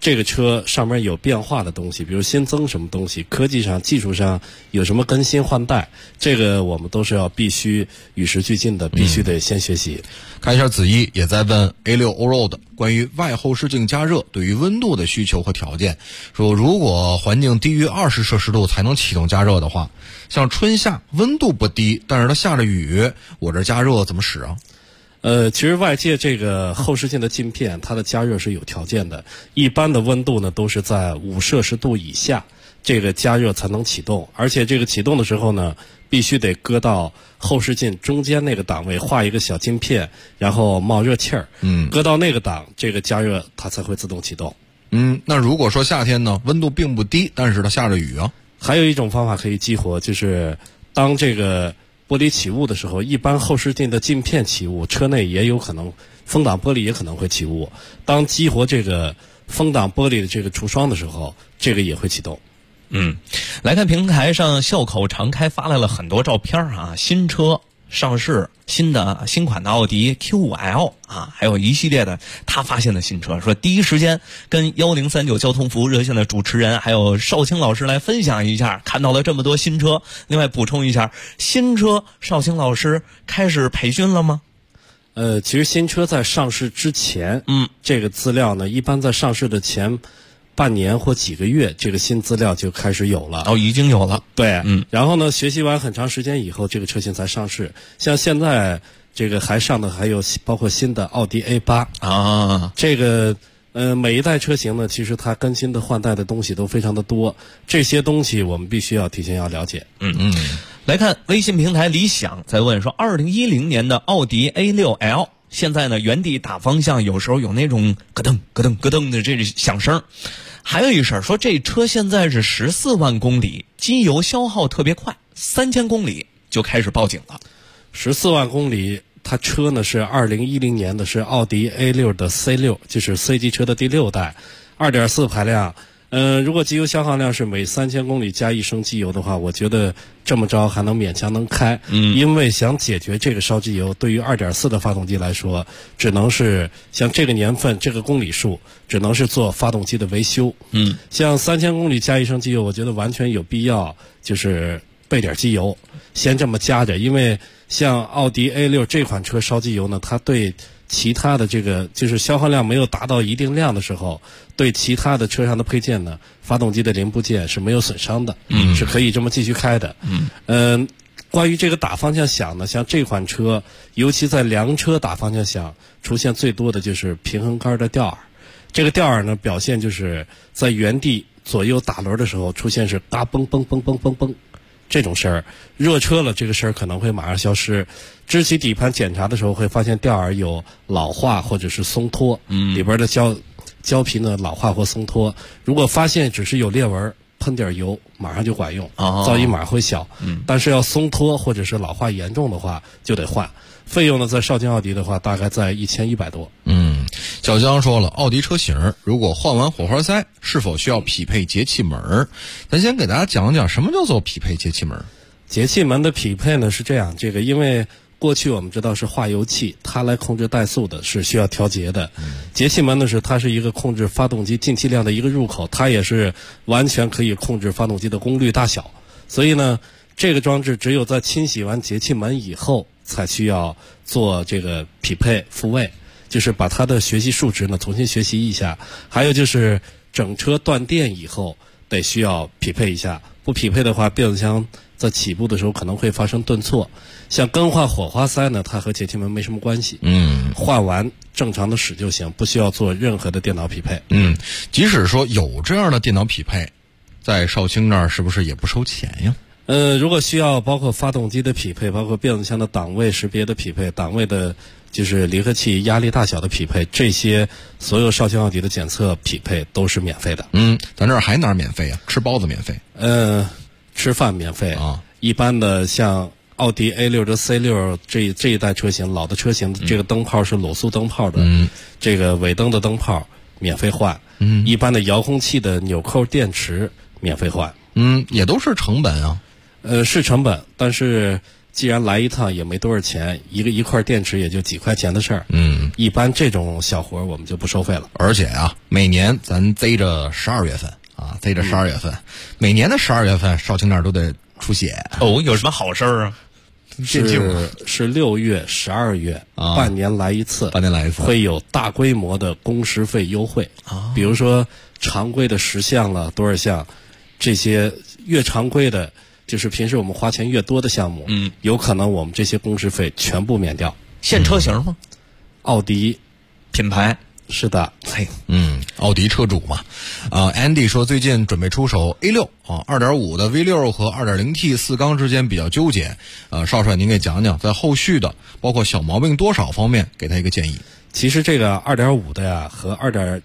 这个车上面有变化的东西，比如新增什么东西，科技上、技术上有什么更新换代，这个我们都是要必须与时俱进的，必须得先学习。 看一下子怡也在问 A6 Allroad 关于外后视镜加热对于温度的需求和条件，说如果环境低于20摄氏度才能启动加热的话，像春夏温度不低，但是它下着雨，我这加热怎么使啊？ 其实外界这个后视镜的镜片，它的加热是有条件的，一般的温度呢都是在5摄氏度以下，这个加热才能启动，而且这个启动的时候呢，必须得搁到后视镜中间那个档位画一个小镜片，然后冒热气儿，搁到那个档，这个加热它才会自动启动。 那如果说夏天呢，温度并不低，但是它下着雨啊， 还有一种方法可以激活，就是当这个玻璃起雾的时候，一般后视镜的镜片起雾，车内也有可能，风挡玻璃也可能会起雾。当激活这个风挡玻璃的这个除霜的时候，这个也会启动。 来看平台上笑口常开发来了很多照片啊，新车上市，新款的奥迪 Q5L 啊，还有一系列的他发现的新车，说第一时间跟1039交通服务热线的主持人还有邵青老师来分享一下，看到了这么多新车。另外补充一下，新车邵青老师开始培训了吗？ 其实新车在上市之前，这个资料呢，一般在上市的前半年或几个月，这个新资料就开始有了。 已经有了。 对，然后呢，学习完很长时间以后，这个车型才上市。像现在这个还上的还有包括新的奥迪 A8 啊， 这个每一代车型呢，其实它更新的换代的东西都非常的多，这些东西我们必须要提前要了解。 来看微信平台理想在问说，2010年的奥迪 A6L。现在呢，原地打方向有时候有那种咯噔咯噔咯噔的这响声。还有一事儿说，这车现在是14万公里，机油消耗特别快，3000公里就开始报警了。 14万公里，它车呢是2010年的，是奥迪 A6 的 C6， 就是 C 级车的第6代，2.4排量。如果机油消耗量是每3000公里加1升机油的话，我觉得这么着还能勉强能开。因为想解决这个烧机油，对于2.4的发动机来说，只能是像这个年份、这个公里数，只能是做发动机的维修。像3000公里加1升机油，我觉得完全有必要，就是备点机油，先这么加着。因为像奥迪 A6 这款车烧机油呢，它对其他的这个就是消耗量没有达到一定量的时候，对其他的车上的配件呢，发动机的零部件是没有损伤的，是可以这么继续开的。关于这个打方向响呢，像这款车，尤其在凉车打方向响，出现最多的就是平衡杆的吊耳。这个吊耳呢，表现就是在原地左右打轮的时候，出现是嘎嘣嘣嘣嘣嘣嘣这种声儿。热车了，这个声儿可能会马上消失。支起底盘检查的时候，会发现吊耳有老化或者是松脱，里边的胶皮呢老化或松脱。如果发现只是有裂纹，喷点油马上就管用，噪音马上会小。但是要松脱或者是老化严重的话，就得换。费用呢，在绍兴奥迪的话，大概在1100多。 小江说了，奥迪车型如果换完火花塞，是否需要匹配节气门？咱先给大家讲讲什么叫做匹配节气门。 节气门的匹配呢是这样，这个因为过去我们知道是化油器，它来控制怠速的，是需要调节的。节气门呢它是一个控制发动机进气量的一个入口，它也是完全可以控制发动机的功率大小。所以呢，这个装置只有在清洗完节气门以后，才需要做这个匹配复位，就是把它的学习数值呢重新学习一下。还有就是整车断电以后得需要匹配一下，不匹配的话，变速箱在起步的时候可能会发生顿挫。像更换火花塞呢，它和节气门没什么关系，换完正常的使就行，不需要做任何的电脑匹配。 即使说有这样的电脑匹配，在绍兴那儿是不是也不收钱呀？ 如果需要包括发动机的匹配，包括变速箱的档位识别的匹配，档位的就是离合器压力大小的匹配，这些所有绍兴奥迪的检测匹配都是免费的。 咱这儿还哪儿免费啊？吃包子免费？ 吃饭免费啊。一般的像奥迪 A6 的 C6 这一代车型，老的车型，这个灯泡是卤素灯泡的，这个尾灯的灯泡免费换。一般的遥控器的纽扣电池免费换。 也都是成本啊。 是成本，但是既然来一趟也没多少钱，一块电池也就几块钱的事儿。一般这种小活我们就不收费了。 而且啊，每年咱贼着12月份啊，贼着12月份，每年的12月份少卿那儿都得出血。 有什么好事儿啊？ 是6月、12月，半年来一次，会有大规模的工时费优惠。比如说常规的10项了多少项，这些越常规的，就是平时我们花钱越多的项目，有可能我们这些工时费全部免掉。 限车型吗？ 奥迪品牌。 是的， 奥迪车主嘛，Andy 说最近准备出手 A6 啊，2.5的 V6 和 2.0T 4缸之间比较纠结，少帅您给讲讲，在后续的包括小毛病多少方面给他一个建议。 其实这个 2.5 的呀和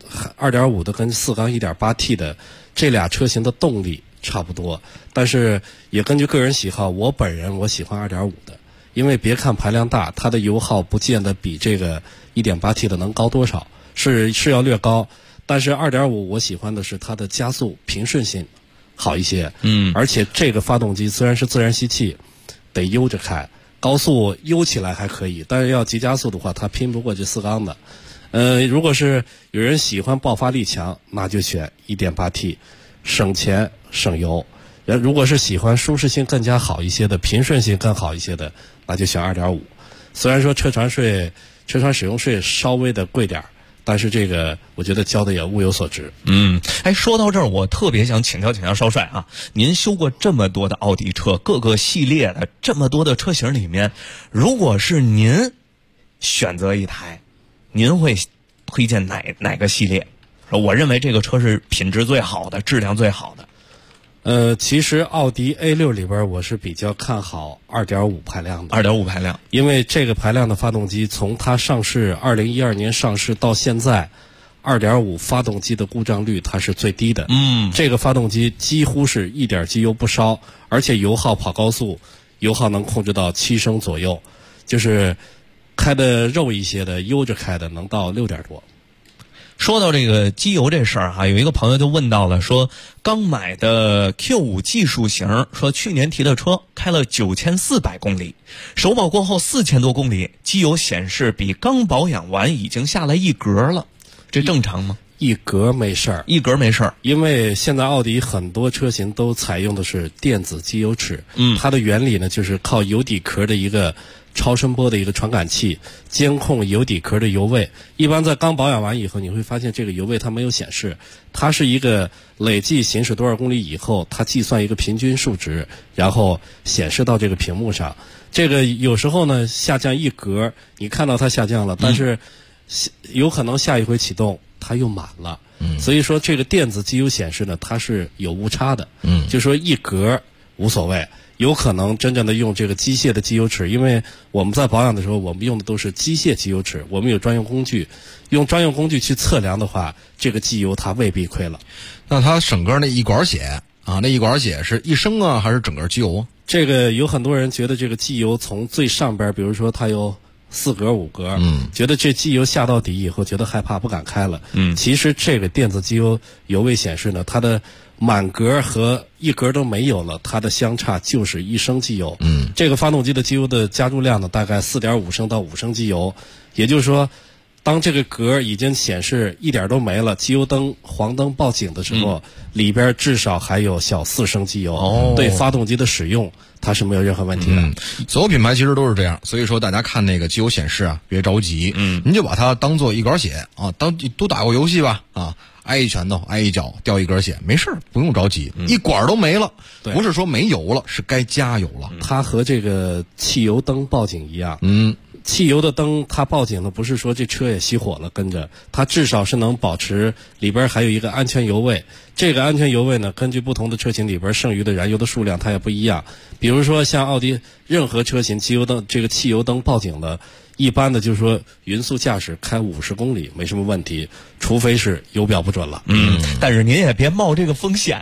2.5的跟4缸 1.8T 的这俩车型的动力差不多，但是也根据个人喜好，我本人我喜欢2.5的，因为别看排量大，它的油耗不见得比这个 1.8T 的能高多少。是要略高，但是2.5我喜欢的是它的加速平顺性好一些。而且这个发动机虽然是自然吸气，得悠着开，高速悠起来还可以，但是要急加速的话，它拼不过这4缸的。如果是有人喜欢爆发力强，那就选 1.8T， 省钱省油。如果是喜欢舒适性更加好一些的，平顺性更好一些的，那就选 2.5。虽然说车船使用税稍微的贵点儿，但是这个我觉得交的也物有所值。 说到这儿，我特别想请教少帅啊，您修过这么多的奥迪车，各个系列的这么多的车型里面，如果是您选择一台，您会推荐哪个系列？我认为这个车是品质最好的，质量最好的。 其实奥迪 A6 里边我是比较看好 2.5 排量的。 2.5 排量， 因为这个排量的发动机从它上市2012年上市到现在，2.5 发动机的故障率它是最低的。这个发动机几乎是一点机油不烧，而且油耗跑高速，油耗能控制到7升左右，就是开的肉一些的，悠着开的能到6点多。 说到这个机油这事儿哈，有一个朋友就问到了，说刚买的 Q5 技术型，说去年提的车开了9400公里，首保过后4000多公里，机油显示比刚保养完已经下来1格了，这正常吗 ？1格没事儿 ，1格没事儿， 因为现在奥迪很多车型都采用的是电子机油尺，它的原理呢就是靠油底壳的一个超声波的一个传感器监控油底壳的油位。一般在刚保养完以后，你会发现这个油位它没有显示，它是一个累计行驶多少公里以后，它计算一个平均数值，然后显示到这个屏幕上。这个有时候呢下降1格，你看到它下降了，但是有可能下一回启动它又满了。所以说这个电子机油显示呢它是有误差的。就说1格无所谓，有可能真正的用这个机械的机油尺，因为我们在保养的时候，我们用的都是机械机油尺，我们有专用工具，用专用工具去测量的话，这个机油它未必亏了。 那它整个那一管血啊，那一管血是1升啊，还是整个机油啊？ 这个有很多人觉得这个机油从最上边，比如说它有4格5格，觉得这机油下到底以后觉得害怕，不敢开了。其实这个电子机油油位显示呢，它的满格和1格都没有了，它的相差就是1升机油。这个发动机的机油的加注量呢，大概4.5升到5升机油，也就是说，当这个格已经显示1点都没了，机油灯黄灯报警的时候，里边至少还有小4升机油，对发动机的使用它是没有任何问题的。 所有品牌其实都是这样，所以说大家看那个机油显示啊，别着急，您就把它当做一管血啊，都打过游戏吧啊。挨一拳头，挨一脚，掉1格血，没事，不用着急，一管都没了，不是说没油了，是该加油了。 它和这个汽油灯报警一样，汽油的灯它报警的不是说这车也熄火了跟着，它至少是能保持里边还有一个安全油位。这个安全油位呢，根据不同的车型里边剩余的燃油的数量它也不一样。比如说像奥迪任何车型机油灯这个汽油灯报警的，一般的就是说匀速驾驶开50公里没什么问题，除非是油表不准了。 但是您也别冒这个风险啊。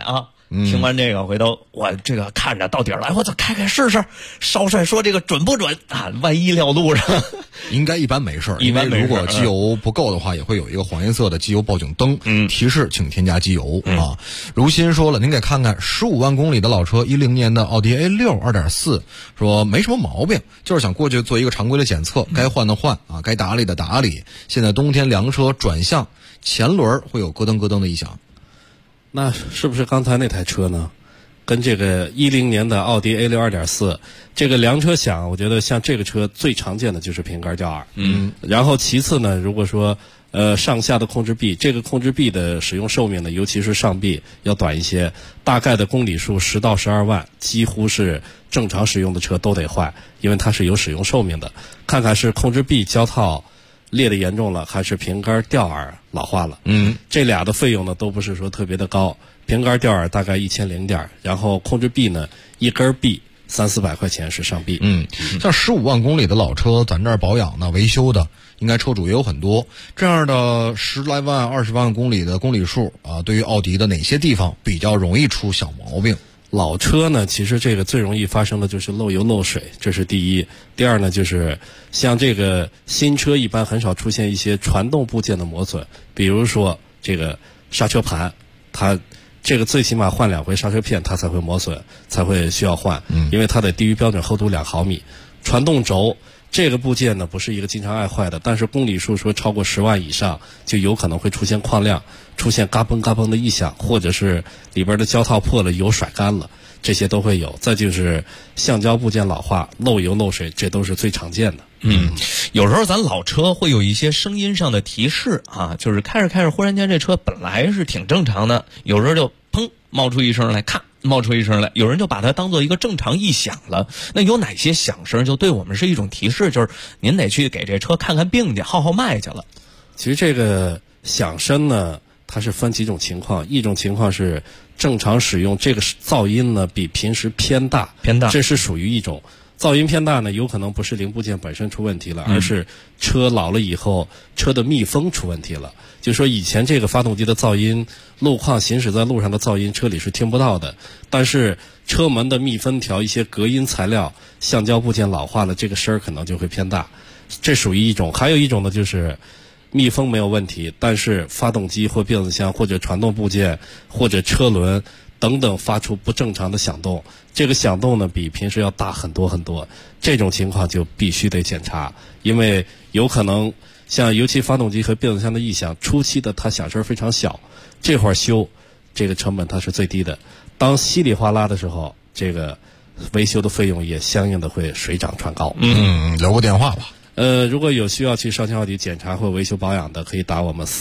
听完这个，回头我这个看着到底儿来，我就开试试。少帅说这个准不准啊？万一撂路上， 应该一般没事儿。 一般没事儿。 如果机油不够的话，也会有一个黄颜色的机油报警灯，提示请添加机油啊。如新说了，您给看看15万公里的老车，10年的奥迪 A6 2.4，说没什么毛病，就是想过去做一个常规的检测，该换的换啊，该打理的打理。现在冬天凉车转向，前轮会有咯噔咯噔的异响。 那是不是刚才那台车呢？跟这个10年的奥迪 A6 2.4，这个凉车响，我觉得像这个车最常见的就是瓶盖掉耳。然后其次呢，如果说上下的控制臂，这个控制臂的使用寿命呢，尤其是上臂要短一些，大概的公里数10到12万，几乎是正常使用的车都得换，因为它是有使用寿命的。看看是控制臂胶套裂得严重了，还是瓶盖掉耳老化了。这俩的费用呢都不是说特别的高，瓶盖掉耳大概1000点，然后控制臂呢一根臂300-400块钱是上臂。 像15万公里的老车，咱这儿保养呢维修的，应该车主也有很多。这样的10来万、20万公里的公里数啊，对于奥迪的哪些地方比较容易出小毛病？ 老车呢，其实这个最容易发生的就是漏油漏水，这是第一。第二呢，就是像这个新车一般很少出现一些传动部件的磨损，比如说这个刹车盘，它这个最起码换2回刹车片它才会磨损，才会需要换，因为它得低于标准厚度2毫米。传动轴这个部件呢不是一个经常爱坏的，但是公里数说超过10万以上，就有可能会出现矿亮，出现嘎嘣嘎嘣的异响，或者是里边的胶套破了，油甩干了，这些都会有。再就是橡胶部件老化、漏油漏水，这都是最常见的。 有时候咱老车会有一些声音上的提示啊，就是开着忽然间这车本来是挺正常的，有时候就砰冒出一声来，咔冒出一声来，有人就把它当做一个正常异响了。那有哪些响声就对我们是一种提示，就是您得去给这车看看病去，号脉去了。 其实这个响声呢，它是分几种情况，一种情况是正常使用，这个噪音呢比平时偏大，这是属于一种。噪音偏大呢，有可能不是零部件本身出问题了，而是车老了以后车的密封出问题了。就说以前这个发动机的噪音，路况行驶在路上的噪音车里是听不到的，但是车门的密封条、一些隔音材料、橡胶部件老化了，这个声儿可能就会偏大，这属于一种。还有一种呢，就是密封没有问题，但是发动机或变速箱或者传动部件或者车轮等等发出不正常的响动，这个响动呢比平时要大很多很多，这种情况就必须得检查，因为有可能像尤其发动机和变速箱的异响，初期的它响声非常小，这会儿修这个成本它是最低的，当稀里哗啦的时候，这个维修的费用也相应的会水涨船高。 留个电话吧。 如果有需要去绍兴奥迪检查或维修保养的，可以打我们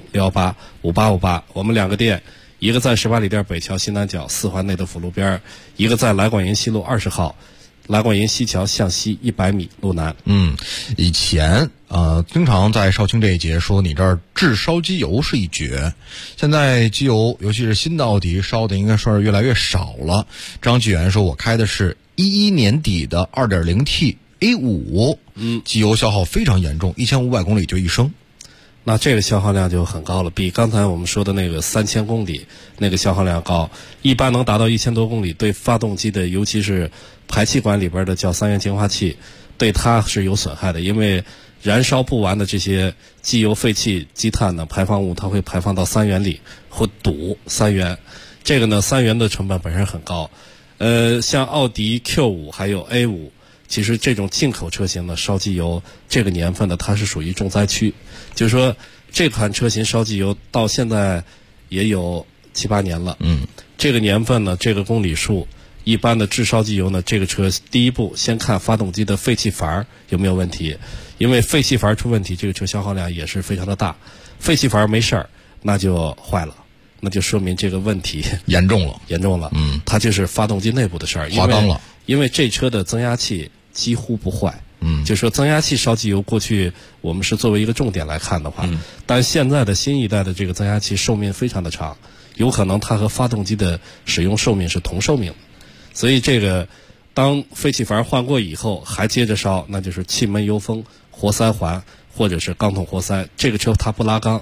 400-618-5858，我们2个店，一个在18里店北桥西南角4环内的辅路边，一个在来广营西路20号，来广营西桥向西100米路南。 以前经常在绍兴这一节说你这儿滞烧机油是一绝，现在机油尤其是新的奥迪烧的应该说是越来越少了。张继元说，我开的是11年底的 2.0T A5，机油消耗非常严重，1500公里就一升。 那这个消耗量就很高了，比刚才我们说的那个3000公里那个消耗量高，一般能达到1000多公里，对发动机的尤其是排气管里边的叫3元净化器，对它是有损害的，因为燃烧不完的这些机油、废气、积碳呢，排放物它会排放到3元里，会堵3元。这个呢，3元的成本本身很高。像奥迪 Q5 还有 A5，其实这种进口车型的烧机油，这个年份呢，它是属于重灾区。就是说，这款车型烧机油到现在也有7、8年了。这个年份呢，这个公里数，一般的制烧机油呢，这个车第一步先看发动机的废气阀有没有问题，因为废气阀出问题，这个车消耗量也是非常的大。废气阀没事儿，那就坏了。那就说明这个问题严重了。 它就是发动机内部的事儿， 滑缸了。 因为这车的增压器几乎不坏，就说增压器烧机油，过去我们是作为一个重点来看的话，但现在的新一代的这个增压器寿命非常的长，有可能它和发动机的使用寿命是同寿命的，所以这个当废气阀换过以后还接着烧，那就是气门油封、活塞环或者是缸筒活塞，这个车它不拉缸，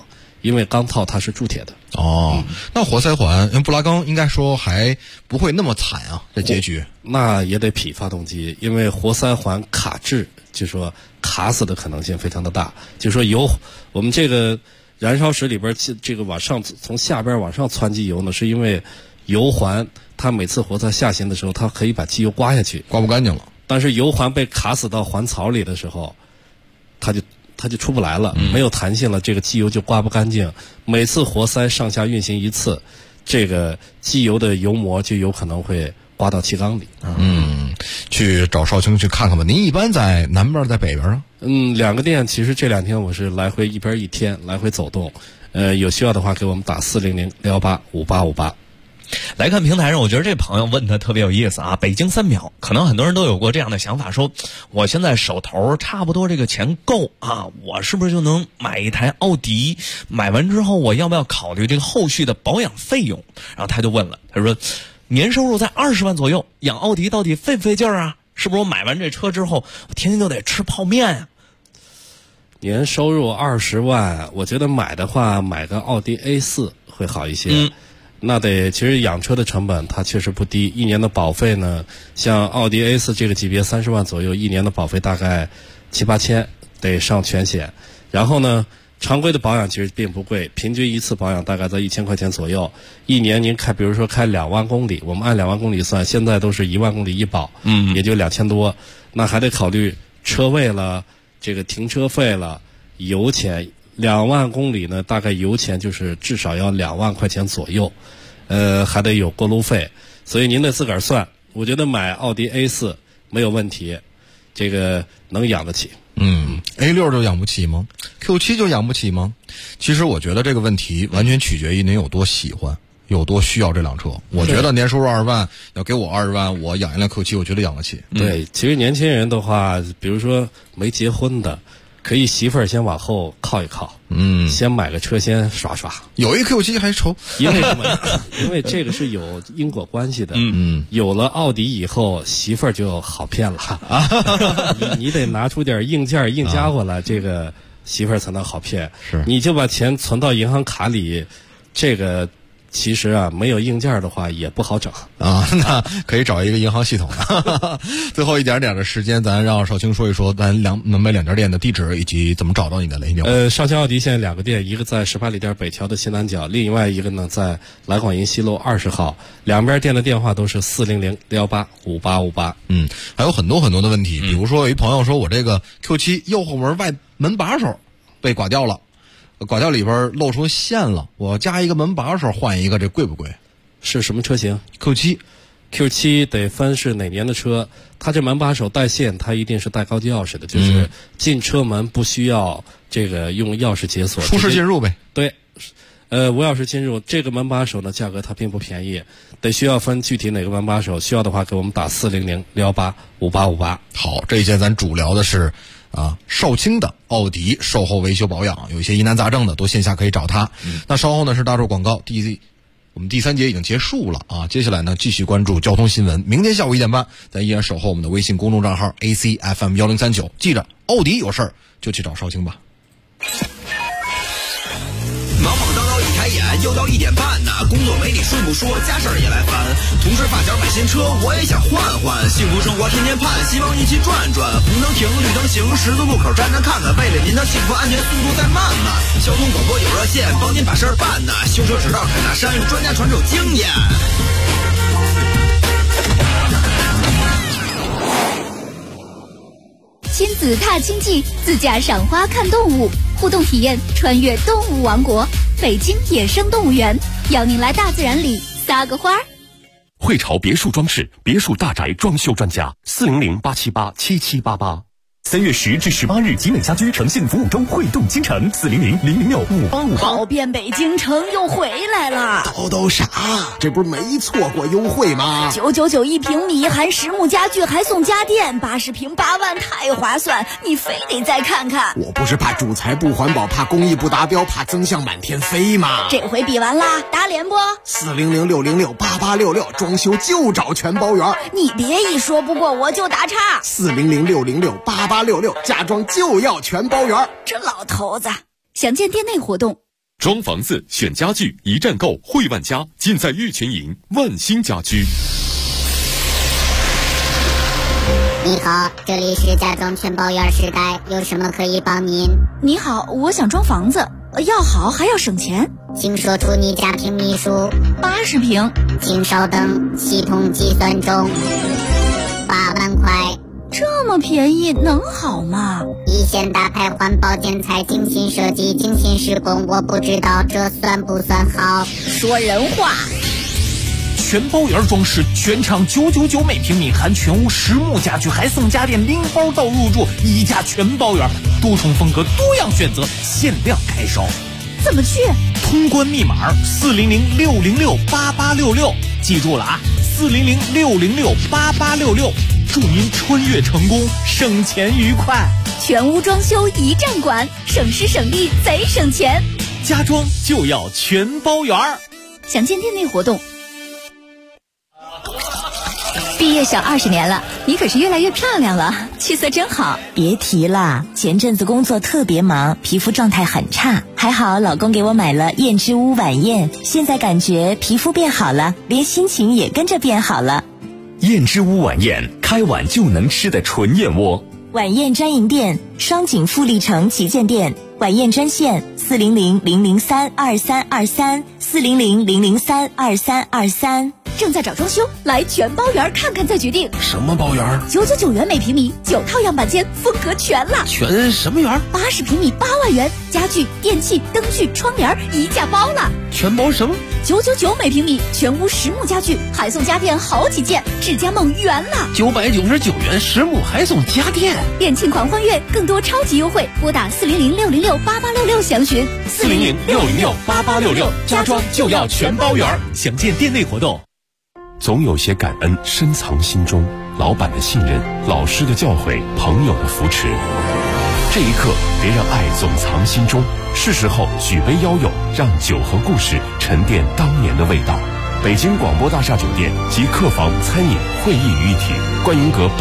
因为钢套它是铸铁的。 哦，那活塞环布拉冈应该说还不会那么惨啊，这结局。 那也得匹发动机，因为活塞环卡滞，就说卡死的可能性非常的大。就说油，我们这个燃烧室里边这个往上从下边往上窜机油呢，是因为油环它每次活塞下行的时候，它可以把机油刮下去， 刮不干净了。 但是油环被卡死到环槽里的时候，它就出不来了，没有弹性了，这个机油就刮不干净。每次活塞上下运行一次，这个机油的油膜就有可能会刮到气缸里。 去找少卿去看看吧。您一般在南边在北边啊？ 两个店其实这2天我是来回一边一天来回走动，有需要的话给我们打400-618-5858。 来看平台上，我觉得这朋友问的特别有意思啊。北京3秒，可能很多人都有过这样的想法，说我现在手头差不多这个钱够啊，我是不是就能买一台奥迪？买完之后我要不要考虑这个后续的保养费用？然后他就问了，他说年收入在20万左右，养奥迪到底费不费劲儿啊？是不是我买完这车之后我天天就得吃泡面呀？ 年收入20万，我觉得买的话买个奥迪 A4 会好一些。那其实养车的成本它确实不低，一年的保费呢，像奥迪 A4 这个级别30万左右，一年的保费大概7-8千，得上全险。然后呢，常规的保养其实并不贵，平均一次保养大概在1000块钱左右。一年您比如说开2万公里，我们按2万公里算，现在都是1万公里一保，也就2000多。那还得考虑车位了，这个停车费了，油钱。2万公里呢，大概油钱就是至少要2万块钱左右，还得有过路费，所以您得自个儿算。我觉得买奥迪 A4 没有问题，这个能养得起。 A6 就养不起吗？ Q7 就养不起吗？其实我觉得这个问题完全取决于您有多喜欢，有多需要这辆车。我觉得年收入20万，要给我20万，我养一辆 Q7， 我觉得养得起。 对，其实年轻人的话，比如说没结婚的，可以媳妇儿先往后靠一靠，先买个车先耍耍。 有一 Q7 还愁， 因为什么？因为这个是有因果关系的。有了奥迪以后，媳妇儿就好骗了。你得拿出点硬件、硬家伙来，这个媳妇儿才能好骗。 是，你就把钱存到银行卡里，这个。其实啊，没有硬件的话也不好整啊。那可以找一个银行系统的。最后一点点的时间，咱让少卿说一说咱门北2家店的地址以及怎么找到你的雷牛。 上汽奥迪现在2个店，一个在18里店北桥的西南角，另外一个呢在来广银西路20号。两边店的电话都是400-618-5858。 还有很多很多的问题，比如说有一朋友说我这个 Q7 右后门外门把手被刮掉了。刮掉里边露出线了，我加一个门把手换一个，这贵不贵？ 是什么车型 ？Q7 得分是哪年的车，它这门把手带线，它一定是带高级钥匙的，就是进车门不需要这个用钥匙解锁， 舒适进入呗。 对，无钥匙进入。这个门把手呢，价格它并不便宜，得需要分具体哪个门把手，需要的话给我们打400-618-5858。 好，这一节咱主聊的是少卿的奥迪售后维修保养，有一些疑难杂症的都线下可以找他。那稍后呢是大众广告，我们第3节已经结束了啊。接下来呢继续关注交通新闻，明天下午1点半，咱依然守候我们的微信公众账号 ACFM1039。记着，奥迪有事儿就去找少卿吧。 忙忙叨叨一开眼，又到1点半呢。工作没你顺不说，家事儿也来烦。同事发小买新车，我也想换换。幸福生活天天盼，希望一起转转。红灯停，绿灯行，十字路口站站看看。为了您的幸福安全，速度再慢慢。交通广播有热线，帮您把事儿办呢。修车直道凯纳山，专家传授经验。 亲子踏青记，自驾赏花看动物，互动体验穿越动物王国，北京野生动物园，邀您来大自然里撒个花。 汇潮别墅装饰，别墅大宅装修专家，400-878-7788。3月10至18日，集美家居诚信服务周汇动京城，400-006-5858。 跑遍北京城又回来了， 都啥？这不是没错过优惠吗 ？999一平米，含实木家具还送家电，80平8万，太划算！你非得再看看。 我不是怕主材不环保，怕工艺不达标，怕增项满天飞吗？ 这回比完啦，打脸不 ？400-606-8866，装修就找全包圆。 你别一说不过我就打岔。 400-606-8866，家装就要全包圆。 这老头子，详见店内活动。 装房子选家具一站购汇万家，尽在玉泉营万兴家居。 你好，这里是家装全包圆时代，有什么可以帮您？ 你好，我想装房子，要好还要省钱， 请说出你家平米数。 80平。 请稍等，系统计算中。8万块。 这么便宜能好吗？ 一线大牌环保建材，精心设计，精心施工，我不知道这算不算好。 说人话。 全包圆装饰，全场999每平米，含全屋实木家具，还送家电拎包到入住，1家全包圆，多重风格，多样选择，限量开烧。 怎么去？ 通关密码400-606-8866，记住了啊，400-606-8866，祝您穿越成功，省钱愉快。 全屋装修一站管，省时省力贼省钱。 家装就要全包圆。 详见店内活动。毕业小20年了，你可是越来越漂亮了，气色真好。 别提了，前阵子工作特别忙，皮肤状态很差，还好老公给我买了燕之屋晚宴，现在感觉皮肤变好了，连心情也跟着变好了。 燕之屋晚宴，开碗就能吃的纯燕窝。 晚宴专营店，双井富力城旗舰店，晚宴专线400-003-2323，400-003-2323。 正在找装修，来全包圆看看再决定。 什么包圆 ？999元每平米，9套样板间，风格全了。 全什么圆 ？80平米8万元，家具、电器、灯具、窗帘一价包了。 全包什么 ？999每平米，全屋实木家具，还送家电好几件，智家梦圆了。 999元实木还送家电， 店庆狂欢月，更多超级优惠，拨打400-606-8866详询。 400-606-8866，家装就要全包圆，详见店内活动。 总有些感恩深藏心中，老板的信任，老师的教诲，朋友的扶持。这一刻，别让爱总藏心中，是时候举杯邀友，让酒和故事沉淀当年的味道。北京广播大厦酒店及客房、餐饮、会议于一体，观云阁